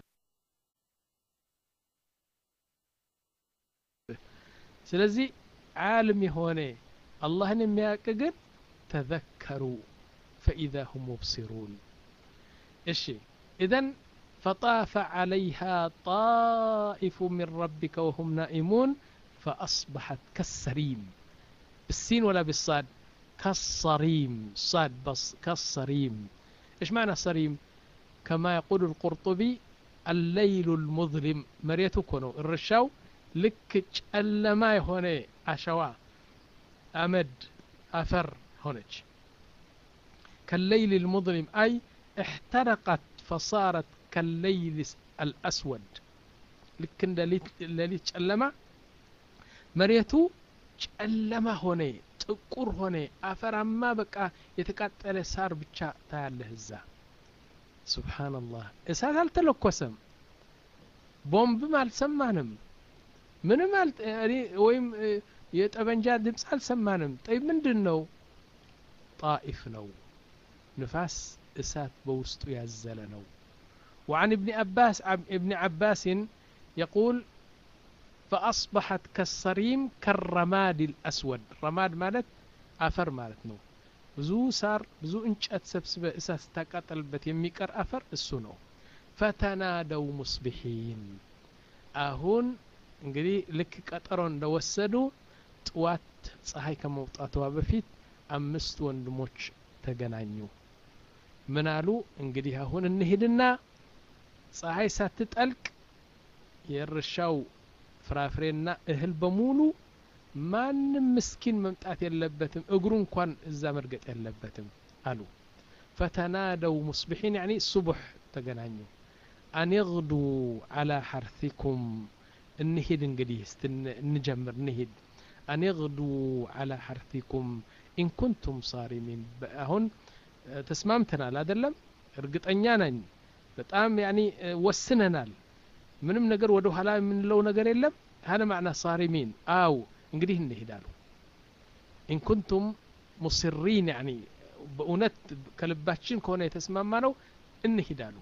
ስለዚህ ዓለም የሆነ አላህን የሚያውቅ ግን ተዘከሩ فإذا هم مبصرون እሺ إذن فطاف عليها طائف من ربك وهم نائمون فأصبحت كالسريم بالسين ولا بالصاد كالصريم صاد بص كالصريم إيش معنى الصريم كما يقول القرطبي الليل المظلم مريته كونو الرشاو لك ما هنا أشوا أمد أفر هونج كالليل المظلم أي احترقت فصارت كالليل الأسود لكن الليل تشلما مريتو تشلما هنا تقر هنا أفر ما بقى يتقاتل سار بتشا تاله الزا سبحان الله إسهال هل تلقسم بومب ما السمانم من ما يعني ويم يتأبنجا دمس السمانم طيب من دنو طائف نو نفاس إسات بوستو يزلنو وعن ابن عباس ابن عباس يقول فأصبحت كالصريم كالرماد الأسود رماد مالت أفر مالت نو بزو صار بزو انشأت سبسبة إساس تقاتل بت يميكر أفر السنو فتنادوا مصبحين أهون እንግዲህ ልክ ቀጠሮን እንደወሰዱ ጥዋት ፀሐይ ከመውጣቷ በፊት አምስት ወንድሞች ተገናኙ ምን አሉ እንግዲህ አሁን እንሄድና ፀሐይ ሳትጠልቅ የርሻው ፍራፍሬና እህል በሙሉ ማንም ምስኪን መምጣት የለበትም እግሩ እንኳን እዛ መርገጥ የለበትም አሉ فتنادوا مصبحين يعني الصبح ተገናኙ أن يغدوا على حرثكم እንሂድ እንግዲህ እንጀምር እንሂድ أن يغدوا على حرثكم إن كنتم صارمين አሁን ተስማምተናል አይደለም እርግጠኛ ነኝ በጣም يعني ወስነናል ምንም ነገር ወደ ኋላ የምንለው ነገር የለም هذا معنى صارمين አው እንግዲህ እንሄዳሉ إن كنتم مصرين يعني በእውነት ከልባችን ከሆነ የተስማማነው እንሄዳሉ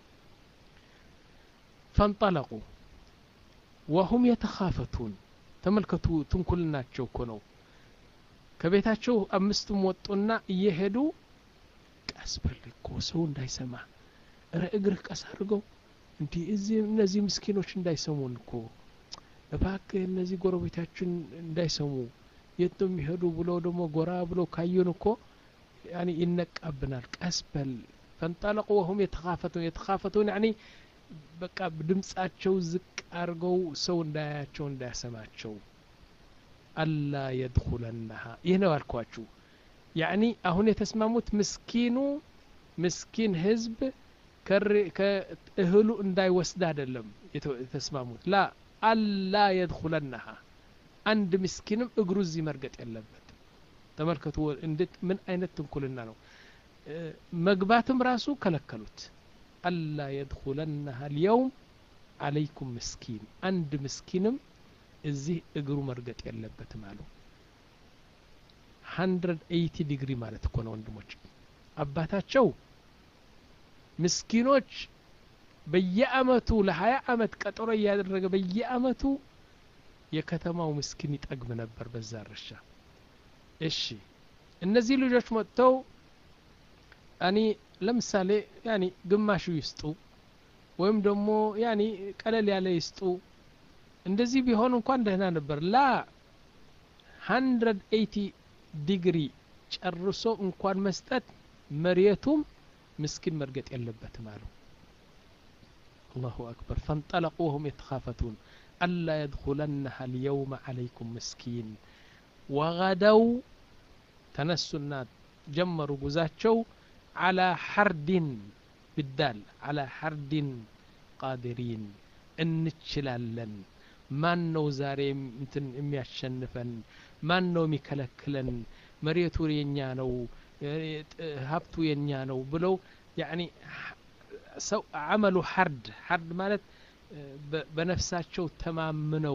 فانطلقوا وهم يتخافتون تملكتوا تنكلناچو كنو ከቤታቸው አምስቱም ወጡና እየሄዱ ቀስበልኮ ሰው እንዳይሰማ ረእግርህ ቀስ አድርገው እንዴ እዚህ እነዚህ ምስኪኖች እንዳይሰሙን እኮ እባክህ እነዚህ ጎረቤታችን እንዳይሰሙ የቱም ይሄዱ ብሎ ደግሞ ጎራ ብሎ ካዩን እኮ يعني ይነቃብናል ቀስበል فانطلقوا وهم يتخافتون يتخافتون يعني በቃ ድምጻቸው ዝቅ አርገው ሰው እንዳያቸው እንዳያሰማቸው አላ يدخلنها ይሄው አልኳችሁ يعني አሁን የተስማሙት ምስኪኑ ምስኪን ህዝብ ከእህሉ እንዳይወስድ አይደለም የተስማሙት لا አላ يدخلنها አንድ ምስኪንም እግሩ እዚህ መርገጥ የለበት ተመልከቱ እንዴት ምን አይነት ተንኮልና ነው መግባትም ራሱ ከለከሉት ألا يدخلنها اليوم عليكم مسكين عند مسكينم እዚህ እግሩ መርገጥ ያለበት ማለት one hundred eighty ዲግሪ ማለት እኮ ነው ወንድሞች አባታቸው ምስኪኖች በየአመቱ ለሀያ አመት ቀጠሮ ያደረገ በየአመቱ የከተማው ምስኪን ይጠግብ ነበር በዛ እርሻ። እሺ እነዚህ ልጆች መጥተው ያኒ ለምሳሌ ያኒ ግማሹ ይስጡ ወይም ደግሞ ያኒ ቀለል ያለ ይስጡ እንደዚህ ቢሆን እንኳን ደህና ነበር። ላ one eighty ዲግሪ ጨርሶ እንኳን መስጠት መሬቱም ምስኪን መርገጥ የለበትም አሉ። الله أكبر. فانطلقوا وهم يتخافتون ألا يدخلنها اليوم عليكم مسكين وغدوا تنسوا جمروا جزاتشو على حرد بالدال على حرد قادرين انتشلالن ማን ነው ዛሬ እንትን የሚያሸንፈን ማን ነው የሚከለክለን መሬቱ የኛ ነው ሀብቱ የኛ ነው ብለው يعني ሰው አመሉ حرد حرد ማለት በነፍሳቸው ተማምነው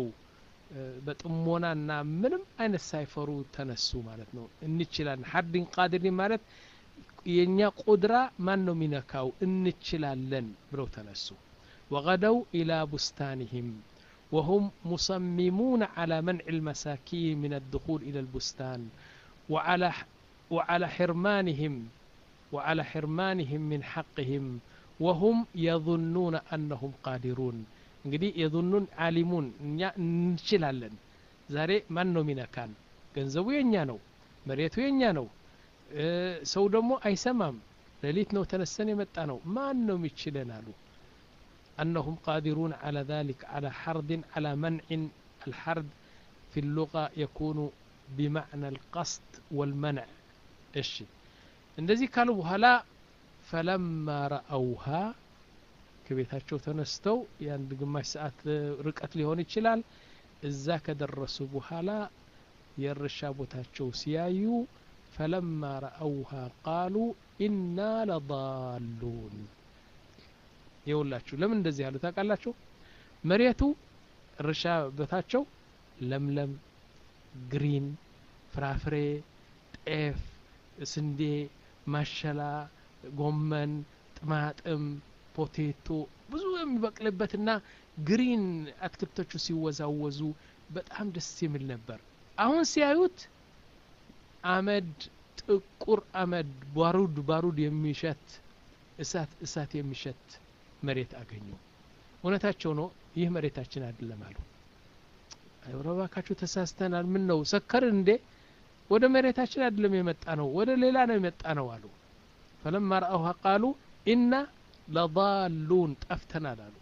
በጥሞናና ምንም አይነት ሳይፈሩ ተነሱ ማለት ነው። እንችላለን حرد قادر ማለት የኛ ቁድራ ማን ነው የሚነካው እንችላለን ብለው ተነሱ። وغدوا إلى بستانهم وهم مصممون على منع المساكين من الدخول إلى البستان وعلى وعلى حرمانهم وعلى حرمانهم من حقهم وهم يظنون أنهم قادرون. እንግዲህ يظنون عالمون እንችላለን ዛሬ ማን ነው ሚነካን ገንዘቡ የኛ ነው መሬቱ የኛ ነው ሰው ደግሞ አይሰማም ሌሊት ነው ተነስተን የመጣ ነው ማን ነው የሚችለን አሉ። أنهم قادرون على ذلك على حرد على منع. الحرد في اللغة يكون بمعنى القصد والمنع. إيش እንደዚህ ካሉ በኋላ فلما رأوها ከቤታቸው ተነስተው የአንድ ግማሽ ሰዓት ርቀት ሊሆን ይችላል እዛ ከደረሱ በኋላ የርሻ ቦታቸው ሲያዩ فلما رأوها قالوا إنا لضالون ይውላችሁ ለምን እንደዚህ ያሉ ታውቃላችሁ? መሬቱ እርሻ ቦታቸው ለምለም ግሪን ፍራፍሬ ጤፍ ስንዴ ማሸላ ጎመን ጥማጥም ፖቴቶ ብዙ የሚበቅልበትና ግሪን አትክልቶቹ ሲወዛወዙ በጣም ደስ የሚል ነበር። አሁን ሲያዩት አመድ ጥቁር አመድ ባሩድ ባሩድ የሚሸት እሳት እሳት የሚሸት መሬት አገኙ። እውነታቸው ነው ይህ መሬታችን አይደለም አሉ። አይወራባካችሁ ተሳስተናል ምን ነው ሰከርን እንዴ ወደ መሬታችን አይደለም የመጣ ነው ወደ ሌላ ነው የመጣ ነው አሉ። فلما رأوها قالوا إنا لضالون ጠፍተናል አሉ።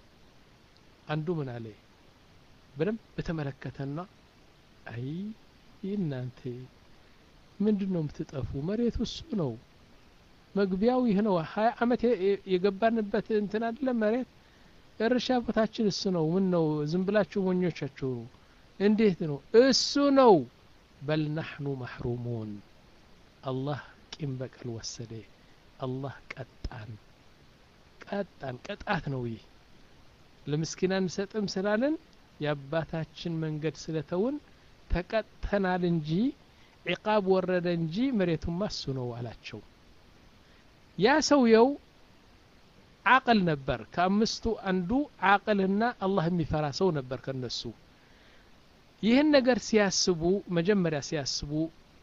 አንዱ ምን አለ በደም በተመለከተና አይ እናንተ ምንድነው የምትጠፉ መሬቱ እሱ ነው መግቢያው ይሄ ነው ሀያ አመት የገባንበት እንትን አይደለም መሬት እርሻ ቦታችን እሱ ነው ምን ነው ዝም ብላችሁ ሞኞቻችሁ እንዴት ነው እሱ ነው بل نحن محرومون الله ቂም በቀል ወሰደ አላህ ቀጣን ቀጣን ቀጣት ነው ይሄ ለምስኪናን ሰጥም ስላለን ያባታችን መንገድ ስለተውን ተቀጥተናል እንጂ عقاب ወረደ እንጂ መሬቱን ማሱ ነው አላቸው። ያ ሰውየው አቅል ነበር ከአምስቱ አንዱ አቅልና አላህ የሚፈራ ሰው ነበር ከነሱ። ይህን ነገር ሲያስቡ መጀመሪያ ሲያስቡ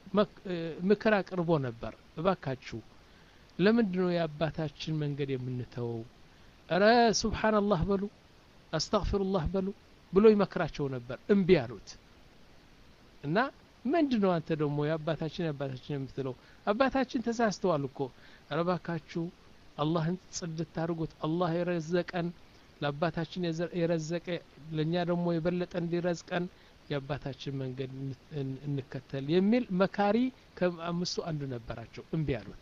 ምክር አቅርቦ ነበር እባካችሁ ለምንድነው የአባታችን መንገድ የምንተወው አረ ሱብሃንአላህ በሉ አስተግፊሩላህ በሉ ብሎ ይመክራቸው ነበር እምቢ አሉት። እና ምንድነው አንተ ደግሞ የአባታችን የአባታችን የምትለው አባታችን ተሳስተዋል እኮ አረ እባካችሁ አላህን ጽድት ታርጉት አላህ የረዘቀን ለአባታችን የረዘቀ ለኛ ደግሞ የበለጠ እንዲረዝቀን የአባታችን መንገድ እንከተል የሚል መካሪ ከአምስቱ አንዱ ነበራቸው እምቢ አሉት።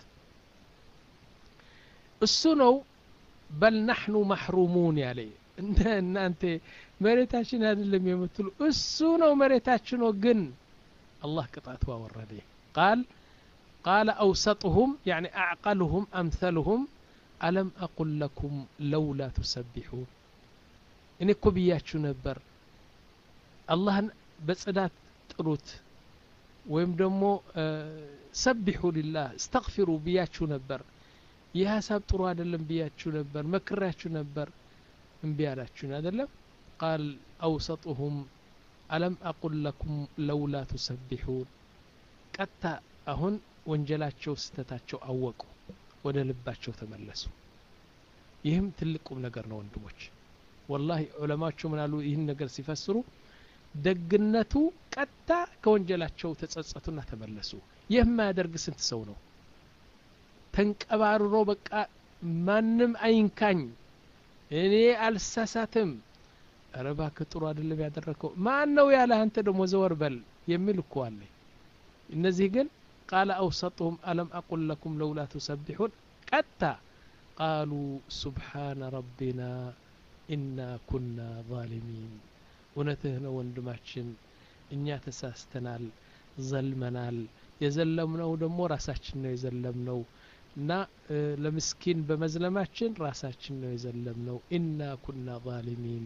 እሱ ነው بل نحن محرومون ያለ እናንተ መሬታችን አይደለም የምትሉ እሱ ነው መሬታችን ነው ግን الله ቅጣት ወረደ قال قال أوسطهم يعني أعقلهم أمثلهم ألم أقل لكم لولا تسبحون إن كبياتشو نبر الله بصدات طروت ويم دمو سبحوا لله استغفروا بياتشو نبر ይህ ሐሳብ ጥሩ አይደለም ብያችሁ ነበር መክራችሁ ነበር እንቢ አላችሁን አይደለም قال أوسطهم ألم أقل لكم لولا تسبحون ቀጣ አሁን ወንጀላቸው ስተታቸው አወቁ ወደ ልባቸው ተመለሱ ይህም ትልቁም ነገር ነው ወንድሞች والله ዑለማቸው ምናሉ ይህን ነገር ሲፈስሩ ደግነቱ ቀጣ ከወንጀላቸው ተጸጸቱና ተመለሱ የማያደርግ ስንት ሰው ነው ተንቀባርሮ በቃ ማንም አይንካኝ እኔ አልሳሳትም አረባከ ጥሩ አይደለም ያደረከው ማን ነው ያለ አንተ ደሞ ዘወር በል የሚል እኮ አለ እነዚህ ግን قال أوسطهم ألم أقل لكم لولا تسبحون قتا قالوا سبحان ربنا إنا كنا ظالمين ونتهنا ወንድማችን እኛ ተሳስተናል ዘልመናል የዘለምነው ደሞ ራሳችን ነው የዘለምነው እና ለምስኪን በመዝለማችን ራሳችን ነው የዘለምነው ኢና ኩና ዛሊሚን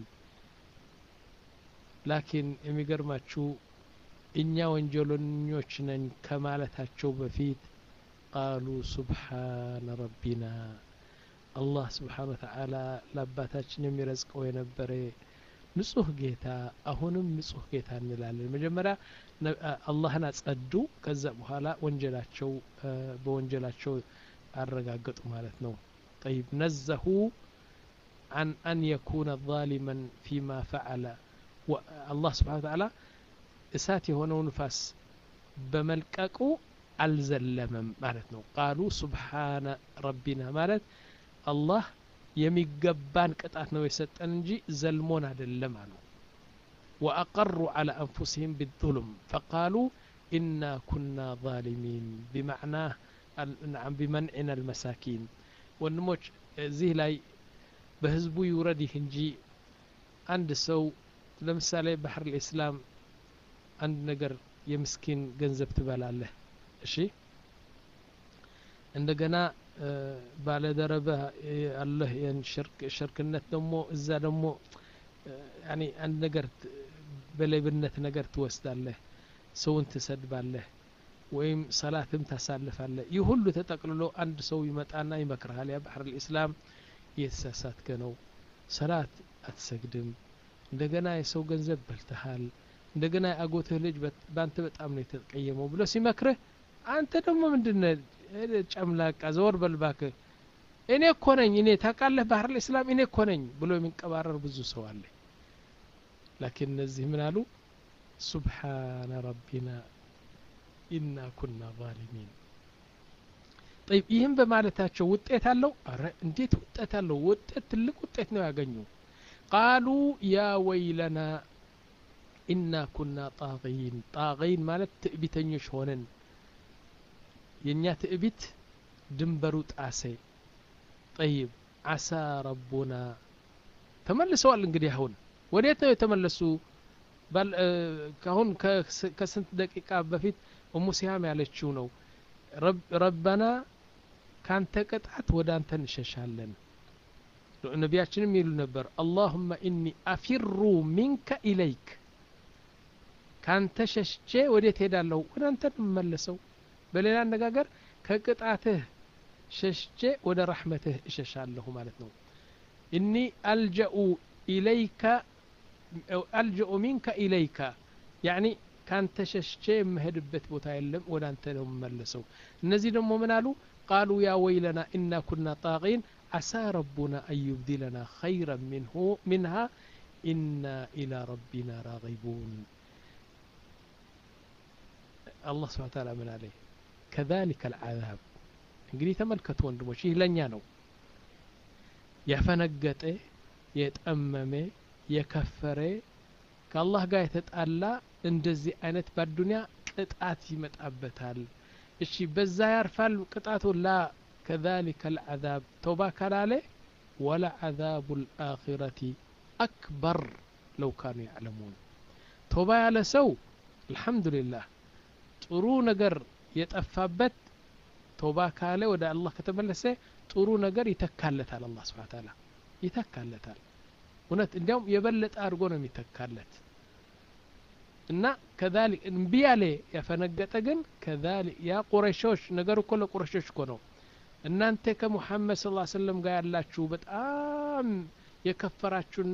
ላኪን የሚገርማችሁ እኛ ወንጀለኞች ነን ከማለታቸው በፊት قالوا سبحان ربنا الله سبحانه وتعالى ለአባታችን የሚረዝቀው የነበረ ንጹህ ጌታ አሁንም ንጹህ ጌታ እንላለን መጀመሪያ አላህን አጸዱ ከዛ በኋላ ወንጀላቸው በወንጀላቸው አረጋግጡ ማለት ነው طيب نزهوا عن أن يكون ظالما فيما فعل والله سبحانه وتعالى እሳት የሆነው ንፋስ በመልቀቁ አልዘለመም ማለት ነው قالوا سبحان ربنا ማለት አላህ የሚገባን ቅጣት ነው የሰጠን እንጂ ዘልሞን አይደለም አሉ وأقروا على أنفسهم بالظلم فقالوا إنا كنا ظالمين بمعنى نعم بمنعنا المساكين ወንድሞች እዚህ ላይ በህዝቡ ይውረድ እንጂ አንድ ሰው ለምሳሌ ባህር الاسلام አንድ ነገር የምስኪን ገንዘብ ትበላለህ እሺ እንደገና ባለደረበ አላህ የሽርክ ሽርክነት ደሞ እዛ ደሞ يعني አንድ ነገር በሌብነት ነገር ትወስዳለህ ሰውን ትሰድባለህ ወይም ሰላትም ታሳልፋለህ ይህ ሁሉ ተጠቅልሎ አንድ ሰው ይመጣና ይመክራል ያ ባህር الاسلام የተሳሳትከ ነው ሰላት አትሰግድም እንደገና የሰው ገንዘብ በልተሃል እንደገና አጎትህ ልጅ ባንተ በጣም ነው የተቀየመው ብሎ ሲመክርህ አንተ ደግሞ ምንድነው ጨምላቃ ዘወር በልባከ እኔ እኮ ነኝ እኔ ታውቃለህ ባህር الاسلام እኔ እኮ ነኝ ብሎ የሚንቀባረር ብዙ ሰው አለ لكن እነዚህ ምን አሉ سبحان ربنا إنا كنا ظالمين طيب ይህም በማለታቸው ውጤት አለው አረ እንዴት ውጤት አለው ውጤት ትልቅ ውጤት ነው ያገኙ قالوا يا ويلنا إنا كنا طاغين طاغين ማለት ትዕቢተኞች ሆነን የኛ ትዕቢት ድንበሩ ጣሰ طيب عسى ربنا ተመልሰዋል እንግዲህ አሁን ወዴት ነው የተመለሱ ባል ካሁን ከስንት ደቂቃ በፊት ኡሙ ሲያም ያለችው ነው ረበና ካንተ ቅጣት ወደ አንተ እንሸሻለን ነብያችንም ይሉ ነበር اللهم اني افر منك اليك ካንተ ሸሽቼ ወዴት ሄዳለሁ ወደ አንተ ተመለሰው በሌላ አነጋገር ከቅጣትህ ሸሽቼ ወደ ረህመትህ እሸሻለሁ ማለት ነው اني الجا اليك او الجا منك اليك يعني ካንተ ሸሽቼ መሄድበት ቦታ የለም ወደ አንተ ነው መመለሰው እነዚህ ደግሞ ምን አሉ قالوا يا ويلنا إنا كنا طاغين عسى ربنا أن يبدلنا خيرا منه منها إنا إلى ربنا راغبون الله سبحانه وتعالى من عليه كذلك العذاب እንግዲህ ተመልከቱ ወንድሞች ይህ ለኛ ነው ያፈነገጠ የጠመመ የከፈረ ከአላህ ጋር የተጣላ እንደዚህ አይነት በዱንያ ቅጣት ይመጣበታል እሺ በዛ ያርፋል ቅጣቱ ላ كذلك العذاب توبه كلاله ولا عذاب الآخرة أكبر لو كانوا يعلمون توبه على سو الحمد لله ጥሩ ነገር የጠፋበት توبه ካለ ወደ አላህ ከተመለሰ ጥሩ ነገር ይተካለታል አላህ Subhanahu Wa Ta'ala ይተካለታል እውነት እንዲያውም የበለጠ አድርጎ ነው የሚተካለት እና كذلك እንቢያለ ያፈነገጠ ግን كذلك ያ ቁረይሾች ነገር እኮ ለቁረይሾች እኮ ነው እናንተ ከሙሐመድ ሰለላሁ ዐለይሂ ወሰለም ጋር ያላችሁ በጣም የከፈራችሁና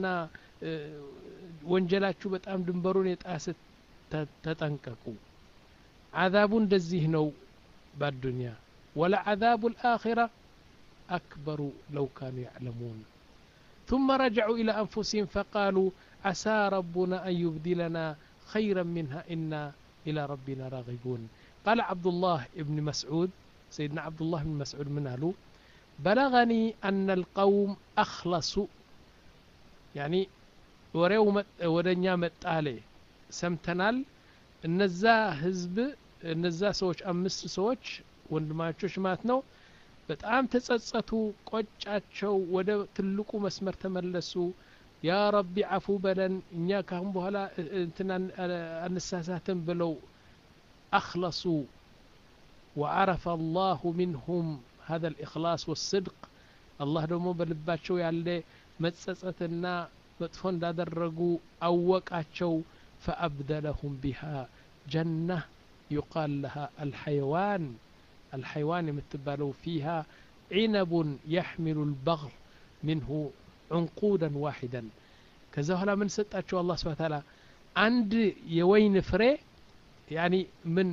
ወንጀላችሁ በጣም ድንበሩን የጣሰ ተጠንቀቁ عذاب እንደዚህ ነው በዱንያ ولا عذاب الآخرة أكبر لو كانوا يعلمون ثم رجعوا إلى أنفسهم فقالوا عسى ربنا أن يبدلنا خيرا منها إنا إلى ربنا راغبون قال عبد الله بن مسعود سيدنا عبد الله بن مسعود من قالوا بلغني أن القوم أخلصوا يعني وريو ودنيا متالي سمتنال እነዛ ህዝብ እነዛ ሰዎች አምስት ሰዎች ወንድማቾች ማለት ነው በጣም ተጸጸቱ ቆጫቸው ወደ ትልቁ መስመር ተመለሱ ያ ረቢ አፉ በለን እኛ ካሁን በኋላ እንትና አንሳሳተን ብለው اخلصوا وعرف الله منهم هذا الاخلاص والصدق الله ደግሞ በልባቸው ያለ መጸጸትና መጥፎ እንዳደረጉ አወቃቸው فأبدلهم بها جنة يقال لها الحيوان الحيوان يمتبالو فيها عنب يحمل البغل منه عنقودا واحدا كذا هلا من ستاتشو الله سبحانه وتعالى عند يوين فري يعني من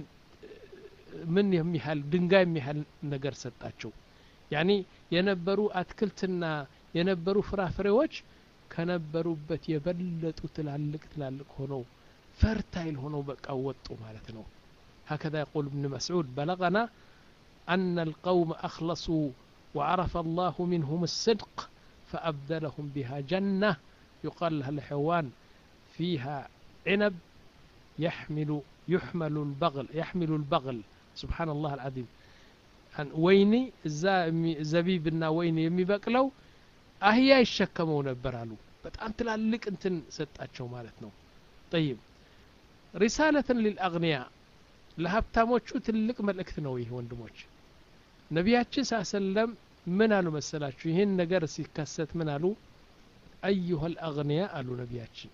من يميحل دنجاي يميحل نجر ستاتشو يعني ينبروا أتكلتنا ينبروا ፍራፍሬዎች ከነበሩበት የበለጡ ትላልቅ ትላልቅ ሆነው ፈርታይል ሆነው በቃ ወጡ ማለት ነው هكذا يقول ابن مسعود بلغنا أن القوم أخلصوا وعرف الله منهم الصدق فأبدلهم بها جنة يقال لها الحيوان فيها عنب يحمل يحمل البغل يحمل البغل سبحان الله العظيم ويني زبيبنا ويني يميبقلو አህያ ይሸከመው ነበር አሉ በጣም ትላልቅ እንትን ሰጣቸው ማለት ነው طيب رسالة للأغنياء ለሀብታሞቹ ትልቅ መልእክት ነው ይሄ ወንድሞች ነብያችን ሰለላም ምን አሉ መሰላችሁ ይሄን ነገር ሲከሰት ምን አሉ ايها الاغنياء አሉ ነብያችን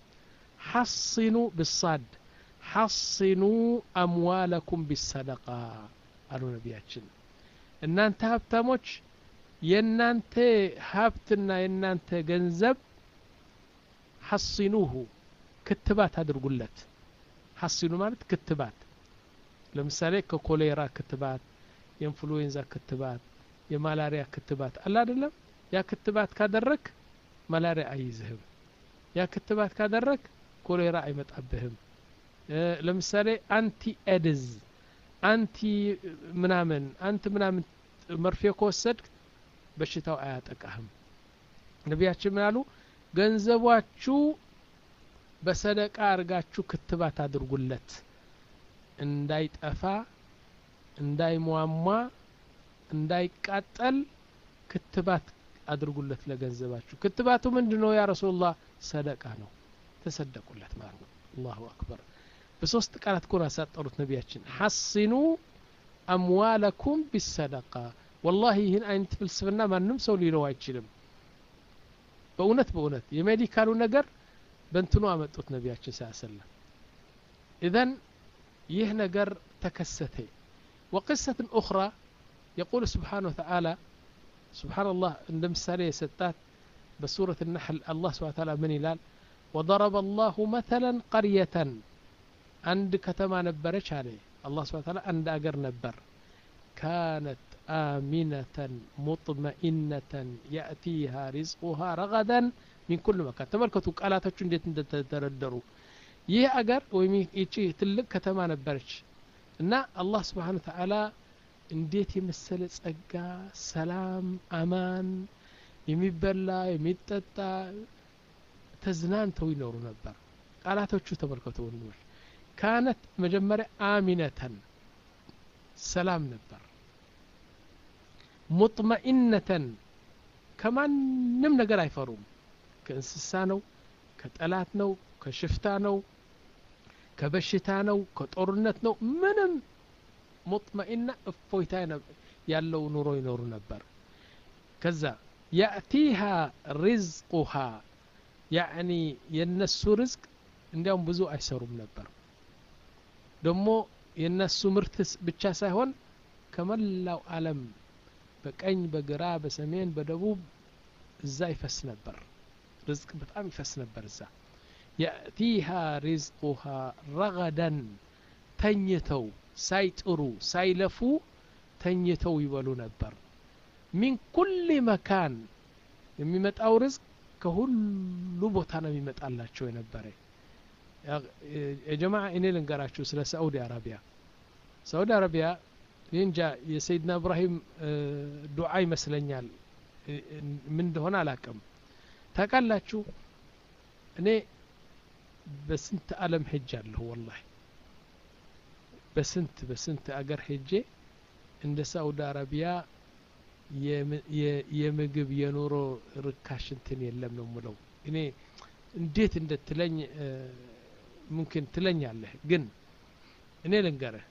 حصنوا بالصاد حصنوا اموالكم بالصدقه አሉ ነብያችን እናንተ ሀብታሞች የናንተ ሀብትና የናንተ ገንዘብ حصنوه ክትባት አድርጉለት حصኑ ማለት ክትባት ለምሳሌ ከኮሌራ ክትባት የኢንፍሉዌንዛ ክትባት የማላሪያ ክትባት አለ አይደለም ያ ክትባት ካደረክ ማላሪያ አይዝህም ያ ክትባት ካደረክ ኮሌራ አይመጣብህም ለምሳሌ አንቲ ኤድዝ አንቲ ምናምን አንተ ምናምን መርፌ ከወሰድክ በሽታው አያጠቃህም ነብያችን ምን አሉ ገንዘባችሁ በሰደቃ አርጋችሁ ክትባት አድርጉለት እንዳይጠፋ እንዳይሟሟ እንዳይቃጠል ክትባት አድርጉለት ለገንዘባችሁ ክትባቱ ምንድነው ያ ረሱላህ ሰደቃ ነው ተሰደቁለት ማለት ነው አላሁ አክበር በሶስት ቃላት ኮና ሳጠሩት ነብያችን ሐሲኑ አምዋለኩም ቢሰደቃ والله ይህን አይነት ፍልስፍና ማንም ሰው ሊለው አይችልም በእውነት በእውነት የሜዲካሉ ነገር በእንትኑ አመጡት ነብያችን ሰለላም اذا ይህ ነገር ተከሰተ وقصة أخرى يقول سبحانه وتعالى سبحان الله عند مثال يسطات بسورة النحل الله سبحانه وتعالى من يلال وضرب الله مثلا قرية عند كتما نبرش عليه الله سبحانه وتعالى عند أجر نبر كانت آمنة مطمئنة يأتيها رزقها رغدا من كل مكان تملكتوا قالاتችሁ እንዴት እንደተደረደሩ ይህ አገር ወይ እቺ ትልቅ ከተማ ነበረች እና አላህ Subhanahu Wa Ta'ala እንዴት የመሰለ ጸጋ ሰላም አማን የሚበላ የሚጠጣ ተዝናንተው ይኖሩ ነበር ቃላቶቹ ተመልከቱ ወንድሞች كانت መጀመሪያ آمنة ሰላም ነበር مطمئنة ከማንም ነገር አይፈሩም ከእንስሳ ነው ከጠላት ነው ከሽፍታ ነው ከበሽታ ነው ከጦርነት ነው ምንም مطمئنة እፎይታ ያለው ኑሮ ይኖሩ ነበር ከዛ يأتيها رزقها يعني የነሱ ርዝቅ እንዲያውም ብዙ አይሰሩም ነበር ደሞ የነሱ ምርት ብቻ ሳይሆን ከመላው ዓለም በቀኝ በግራ በሰሜን በደቡብ እዛ ይፈስ ነበር ርዝቅ በጣም ይፈስ ነበር እዛ يأتيها رزقها رغدا ተኝተው ሳይጥሩ ሳይለፉ ተኝተው ይበሉ ነበር من كل مكان የሚመጣው ርዝቅ ከሁሉ ቦታ ነው የሚመጣላቸው የነበረ የጀማዓ እኔ ልንገራችሁ ስለ ሳዑዲ አረቢያ ሳዑዲ አረቢያ እንጃ የሰይድና ኢብራሂም ዱዓ ይመስለኛል ምን እንደሆነ አላቀም ታውቃላችሁ እኔ በስንት ዓለም ሄጃለሁ والله በስንት በስንት አገር ሄጄ እንደ ሳዑዲ አረቢያ የምግብ የኑሮ ርካሽ እንትን የለም ነው የምለው እኔ እንዴት እንደትለኝ ممكن ትለኛለህ ግን እኔ ልንገርህ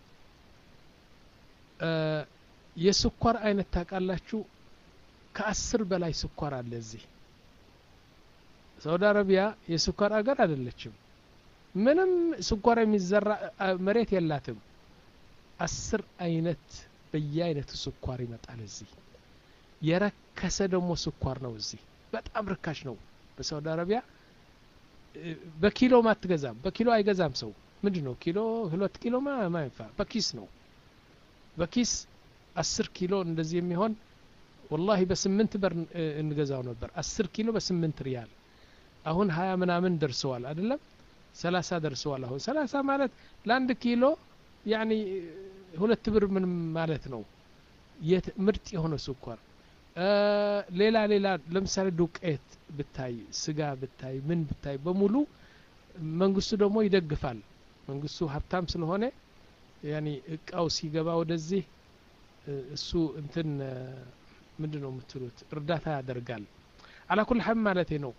የስኳር አይነት ታውቃላችሁ ከአስር በላይ ስኳር አለ እዚህ ሳዑዲ አረቢያ የስኳር አገር አይደለችም ምንም ስኳር የሚዘራ መሬት የላትም አስር አይነት በየአይነቱ ስኳር ይመጣል እዚህ የረከሰ ደግሞ ስኳር ነው እዚህ በጣም ርካሽ ነው በሳዑዲ አረቢያ በኪሎ ማትገዛም በኪሎ አይገዛም ሰው ምንድነው ኪሎ ሁለት ኪሎ ማይፋ በኪስ ነው በኪስ አስር ኪሎ እንደዚህ የሚሆን والله በስምንት ብር እንገዛው ነበር አስር ኪሎ በስምንት ሪያል አሁን ሀያ ምናምን ደርሰዋል አይደለም ሰላሳ ደርሰዋል አሁን ሰላሳ ማለት ለአንድ ኪሎ يعني ሁለት ብር ምን ማለት ነው ምርጥ የሆነ ስኳር ሌላ ሌላ ለምሳሌ ዱቄት ብታይ ስጋ ብታይ ምን ብታይ በሙሉ መንግስቱ ደግሞ ይደግፋል መንግስቱ ሀብታም ስለሆነ يعني እቃው ሲገባ ወደዚህ እሱ እንትን ምንድነው የምትሉት እርዳታ ያደርጋል على كل حال ማለት ነው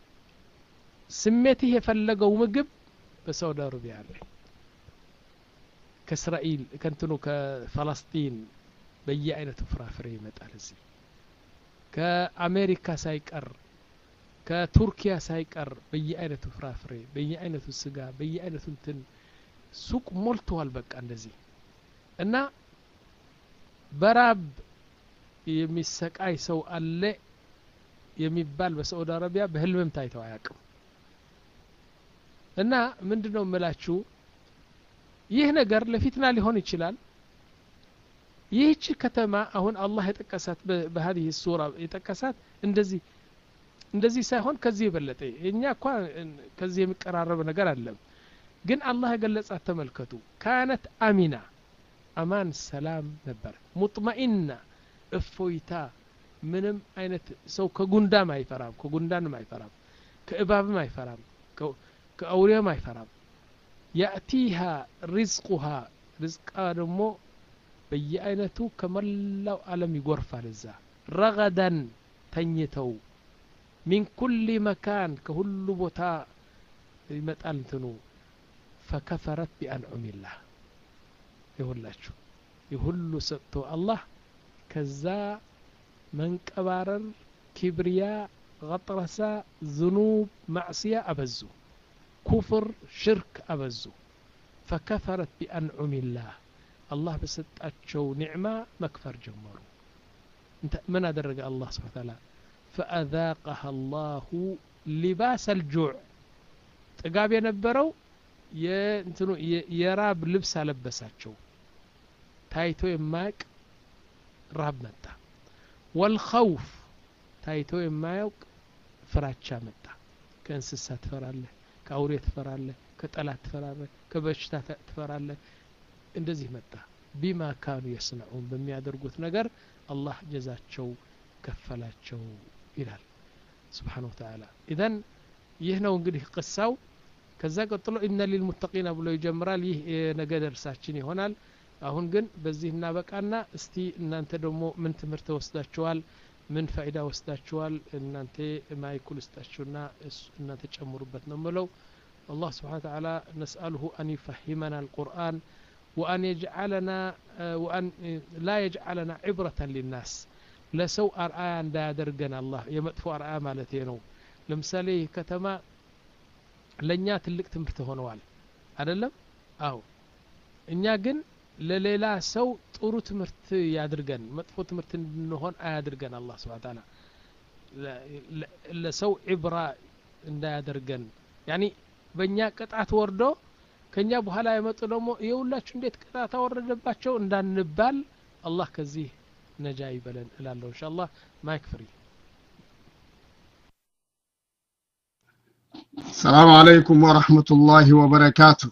ስሜትህ የፈለገው ምግብ በሳዑዲ አረቢያ አለ ከእስራኤል ከንትኑ ከፍልስጤን በየአይነቱ ፍራፍሬ ይመጣል እዚህ ከአሜሪካ ሳይቀር ከቱርኪያ ሳይቀር በየአይነቱ ፍራፍሬ በየአይነቱ ስጋ በየአይነቱ እንትን ሱቅ ሞልቷል በቃ እንደዚህ እና በራብ የሚሰቃይ ሰው አለ የሚባል በሳዑዲ አረቢያ በህልምም ታይተው አያውቅም እና ምንድነው መላችሁ ይህ ነገር ለፊትና ሊሆን ይችላል ይህች ከተማ አሁን አላህ የጠቀሳት በهذه السوره የጠቀሳት እንደዚህ እንደዚህ ሳይሆን ከዚህ የበለጠ እኛ እንኳን ከዚህ የሚቀራረብ ነገር አይደለም ግን አላህ የገለጻት ተመልከቱ كانت امنه امان ሰላም ነበር ሙጥመኢና እፎይታ ምንም አይነት ሰው ከጉንዳም አይፈራም ከጉንዳንም አይፈራም ከእባብም አይፈራም ከአውሬም አይፈራም يأتيها رزقها رزقها ደግሞ በየአይነቱ ከመላው ዓለም ይጎርፋል እዛ ረغدا ተኝተው من كل مكان ከሁሉ ቦታ ይመጣል እንትኑ فكفرت بأنعم الله ይሁላችሁ ይሁሉ ሰጥቶ አላህ ከዛ መንቀባረር ኪብሪያ غطرسا ذنوب معصيه أبزوا كفر شرك أبزوا فكفرت بأنعم الله الله بسطاچو نعمه مكفر جمروا انت من ادرج الله سبحانه وتعالى فاذاقها الله لباس الجوع ጥጋብ የነበረው የእንትኑ የራብ ልብስ አለበሳቸው ታይቶ የማያውቅ ራብ መጣ والخوف ታይቶ የማያውቅ ፍራቻ መጣ ከእንስሳ ትፈራለህ ከአውሬ ትፈራለህ ከጠላት ትፈራለህ ከበሽታ ትፈራለህ እንደዚህ መጣ بما كانوا يصنعون በሚያደርጉት ነገር አላህ ጀዛቸው ከፈላቸው ይላል سبحانه وتعالى اذا ይህ ነው እንግዲህ ቅሳው ከዛ ቀጥሎ ان للمتقين ብሎ ይጀምራል ይህ ነገ ደርሳችን ይሆናል አሁን ግን በዚህ እናበቃና እስቲ እናንተ ደግሞ ምን ትምህርት ወስዳችኋል ምን ፋይዳ ወስዳችኋል እናንተ ማይኩል እስታችሁና እናንተ ጨምሩበት ነው ማለት الله سبحانه وتعالى نسأله أن يفهمنا القرآن وأن يجعلنا وأن لا يجعلنا عبرة للناس لا سوء أرآى عند درجنا الله يمدفع أرآى مالتينه لمثالي كتما لنيات اللي تمرته هنوال أدلم أو إنيا جن ለሌላ ሰው ጥሩ ትምህርት ያድርገን መጥፎ ትምህርት እንሆን አያድርገን አላህ Subhanahu Ta'ala ለሰው ኢብራ እንዳያደርገን ያኒ በእኛ ቅጣት ወርዶ ከኛ በኋላ የመጡ ደግሞ ይውላችሁ እንዴት ቅጣት ወረደባቸው እንዳንባል አላህ ከዚህ ነጃ ይበለን እላለሁ ኢንሻአላህ ማይክ ፍሪ السلام عليكم ورحمة الله وبركاته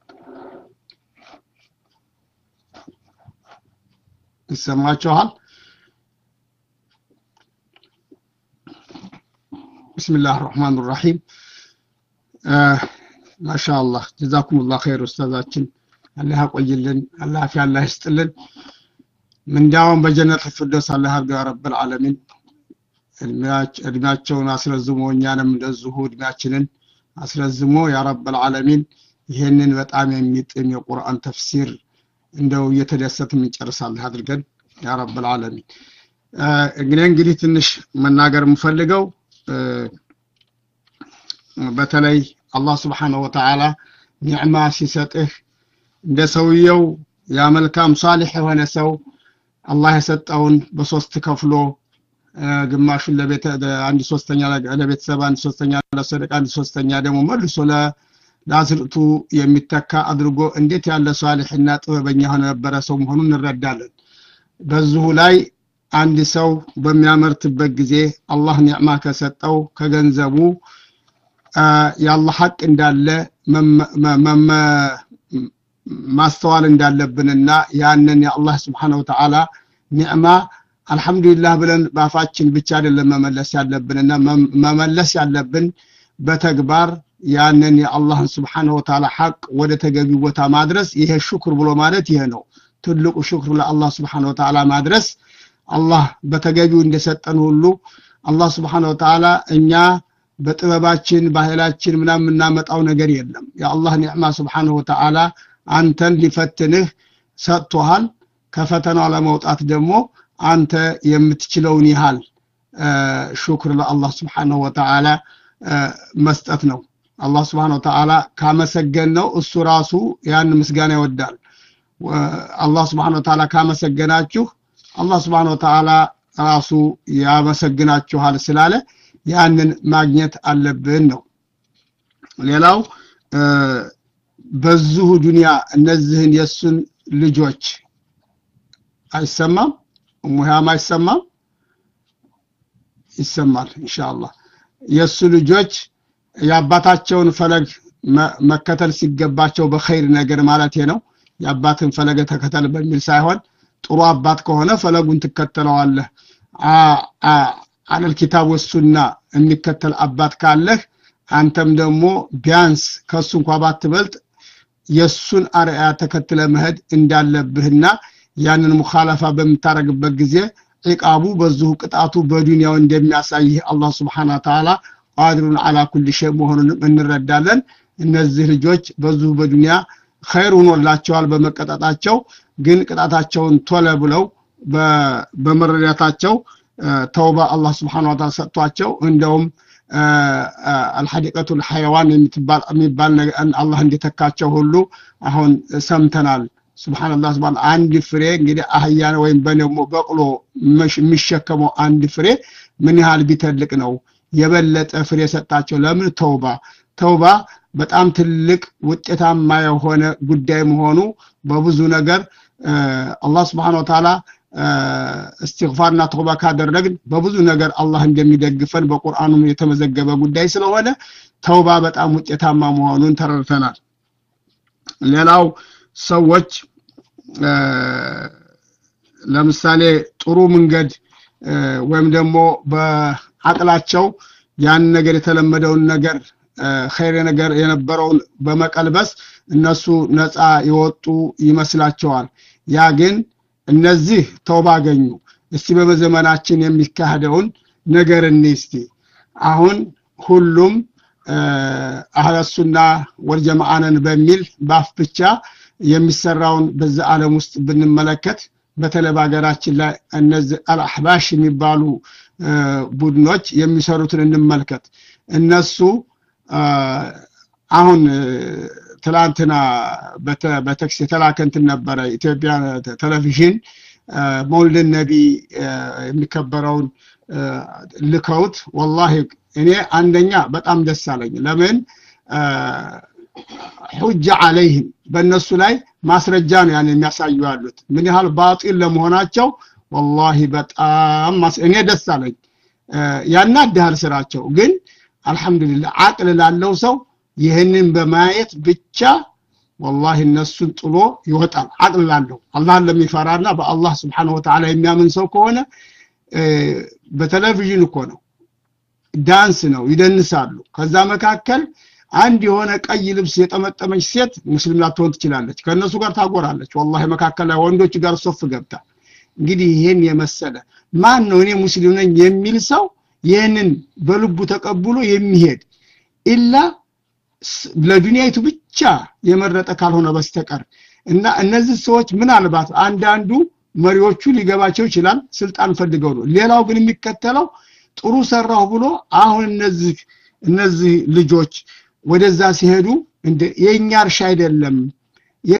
يسمعكم بسم الله الرحمن الرحيم آه ما شاء الله جزاكم الله خير أستاذاتنا الله يقويلن الله في الله يستلن من داوم بجنة الفردوس الله يرضى رب العالمين እድሜያቸውን አስረዝሞ እኛንም እንደዚሁ እድሜያችንን አስረዝሞ ያ ረብ العالمين ይሄንን በጣም የሚጥም የቁርአን ተፍሲር እንደው እየተደሰትን እንጨርሳለን አድርገን ያ ረብ العالمين እንግዲህ እንግዲህ ትንሽ መናገር የምፈልገው በተለይ አላህ Subhanahu Wa Ta'ala ኒዕማ ሲሰጥህ እንደ ሰውየው ያ መልካም ሷሊህ የሆነ ሰው አላህ የሰጠውን በሶስት ከፍሎ ግማሹን ለቤተ አንድ ሶስተኛ ለቤተሰብ አንድ ሶስተኛ ለሰደቃ አንድ ሶስተኛ ደግሞ መልሶ ለአስርቱ የሚተካ አድርጎ እንዴት ያለ ሷሊህና ጥበበኛ ሆነ ነበር ሰው መሆኑን እንረዳለን በዚሁ ላይ አንድ ሰው በሚያመርትበት ጊዜ አላህ ኒዕማ ከሰጠው ከገንዘቡ ያላህ ሐቅ እንዳለ ማስተዋል እንዳለብንና ያንን የአላህ Subhanahu Wa Ta'ala ኒዕማ አልহামዱሊላህ ብለን ባፋችን ብቻ አይደለም መመለስ ያለብንና መመለስ ያለብን በተግባር ያንን የአላህ Subhanahu Wa Ta'ala ሐቅ ወደ ተገቢው ቦታ ማድረስ ይሄ ሹክር ብሎ ማለት ይሄ ነው ትልቁ ሹክር ለአላህ Subhanahu Wa Ta'ala ማድረስ አላህ በተገቢው እንደሰጠን ሁሉ አላህ Subhanahu Wa Ta'ala እኛ በጥበባችን ባህላችን ምናምን እናመጣው ነገር የለም የአላህ ኒዕማ Subhanahu Wa Ta'ala አንተን ሊፈትንህ ሰጥቷል ከፈተናው ለመውጣት ደግሞ አንተ የምትችለውን ይሃል ሹክር ለአላህ Subhanahu Wa Ta'ala መስጠት ነው አላህ Subhanahu Wa Ta'ala ካመሰገነው እሱ ራሱ ያን ምስጋና ይወዳል አላህ Subhanahu Wa Ta'ala ካመሰገናችሁ አላህ Subhanahu Wa Ta'ala ራሱ ያመሰግናችኋል ስላለ ያንን ማግኘት አለብን ነው ሌላው በዚሁ ዱንያ እነዚህን የሱን ልጆች አይሰማም ሙሃማ አይሰማም ይሰማል ኢንሻአላህ የሱ ልጆች ያባታቸውን ፈለግ መከተል ሲገባቸው በخير ነገር ማለት ነው ያባትን ፈለገ ተከተል በሚል ሳይሆን ጥሩ አባት ከሆነ ፈለጉን ተከተለዋለህ አ አለል ኪታብ ወሱና የሚከተል አባት ካለህ አንተም ደግሞ ቢያንስ ከሱ እንኳን ባትበልጥ የሱን አርአያ ተከትለ መሄድ እንዳለብህና ያንን ሙኻለፋ በመታረግበት ጊዜ ኢቃቡ በዙ ቅጣቱ በዱንያው እንደሚያሳይ አላህ Subhanahu Wa Ta'ala ቃድሩን አላ ኩል ሸይ መሆኑን እንረዳለን እነዚህ ልጆች በዙ በዱንያ ኸይር ሆኖላቸዋል በመቀጣጣቸው ግን ቅጣታቸውን ቶለ ብለው በመረዳታቸው ተውባ አላህ Subhanahu Wa Ta'ala ሰጥቷቸው እንደውም الحديقة الحيوان የሚባል የሚባል አላህ እንዲተካቸው ሁሉ አሁን ሰምተናል ሱብሃንአላህ ሱብሃን አንድ ፍሬ እንግዲህ አህያ ወይም በነሞ በቅሎ የሚሸከመው አንድ ፍሬ ምን ያህል ቢተልቅ ነው የበለጠ ፍሬ ሰጣቸው ለምን ተውባ ተውባ በጣም ትልቅ ውጤታማ የሆነ ጉዳይ መሆኑ በብዙ ነገር አላህ Subhanahu Wa Ta'ala استغفارنا توبه ካደረግን በብዙ ነገር አላህ እንደሚደግፈን በቁርአኑ የተመዘገበ ጉዳይ ስለሆነ ተውባ በጣም ውጤታማ መሆኑን ተረድተናል ሌላው ሰዎች ለምሳሌ ጥሩ መንገድ ወይም ደግሞ በአቅላቸው ያን ነገር የተለመደውን ነገር ኸይር ነገር የነበረውን በመቀልበስ እነሱ ነፃ ይወጡ ይመስላቸዋል ያ ግን እነዚህ ተውባ አገኙ እስቲ በዘመናችን የሚካሄደውን ነገር እንስቲ አሁን ሁሉም አህለ ሱና ወልጀማዓን በሚል ባፍ ብቻ የሚሰራውን በዛ ዓለም ውስጥ ብንመለከት በተለይ ሀገራችን ላይ እነዚህ አልአህባሽ የሚባሉ ቡድኖች የሚሰሩትን እንመልከት እነሱ አሁን ትላንትና በቴክስት የተላከንት ነበረ ኢትዮጵያ ቴሌቪዥን መውሊድ ነቢ የሚከበረውን ልከውት والله እኔ አንደኛ በጣም ደስ አለኝ ለምን ሁጅ عليهم በእነሱ ላይ ማስረጃ ነው ያን የሚያሳዩ ያሉት ምን ያህል ባጢል ለመሆናቸው والله በጣም እኔ ደስ አለኝ ያናዳል ስራቸው ግን አልহামዱሊላህ አቅል ላለው ሰው ይሄንን በማየት ብቻ والله እነሱን ጥሎ ይወጣል አቅል ላለው አላህን ለሚፈራና በአላህ Subhanahu Wa Ta'ala የሚያምን ሰው ከሆነ በቴሌቪዥን እኮ ነው ዳንስ ነው ይደንሳሉ ከዛ መካከል አንድ የሆነ ቀይ ልብስ የጠመጠመች ሴት ሙስሊም ላትሆን ትችላለች ከነሱ ጋር ታጎራለች والله መካከል ላይ ወንዶች ጋር ሶፍ ገብታ እንግዲህ ይሄን የመሰለ ማን ነው እኔ ሙስሊም ነኝ የሚል ሰው ይሄንን በልቡ ተቀብሎ የሚሄድ ኢላ ለዱንያይቱ ብቻ የመረጠ ካልሆነ በስተቀር እና እነዚህ ሰዎች ምን አልባት አንዳንዱ መሪዎቹ ሊገባቸው ይችላል ስልጣን ፈልገው ነው ሌላው ግን የሚከተለው ጥሩ ሰራው ብሎ አሁን እነዚህ እነዚህ ልጆች ወደዛ ሲሄዱ እንደ የኛ እርሻ አይደለም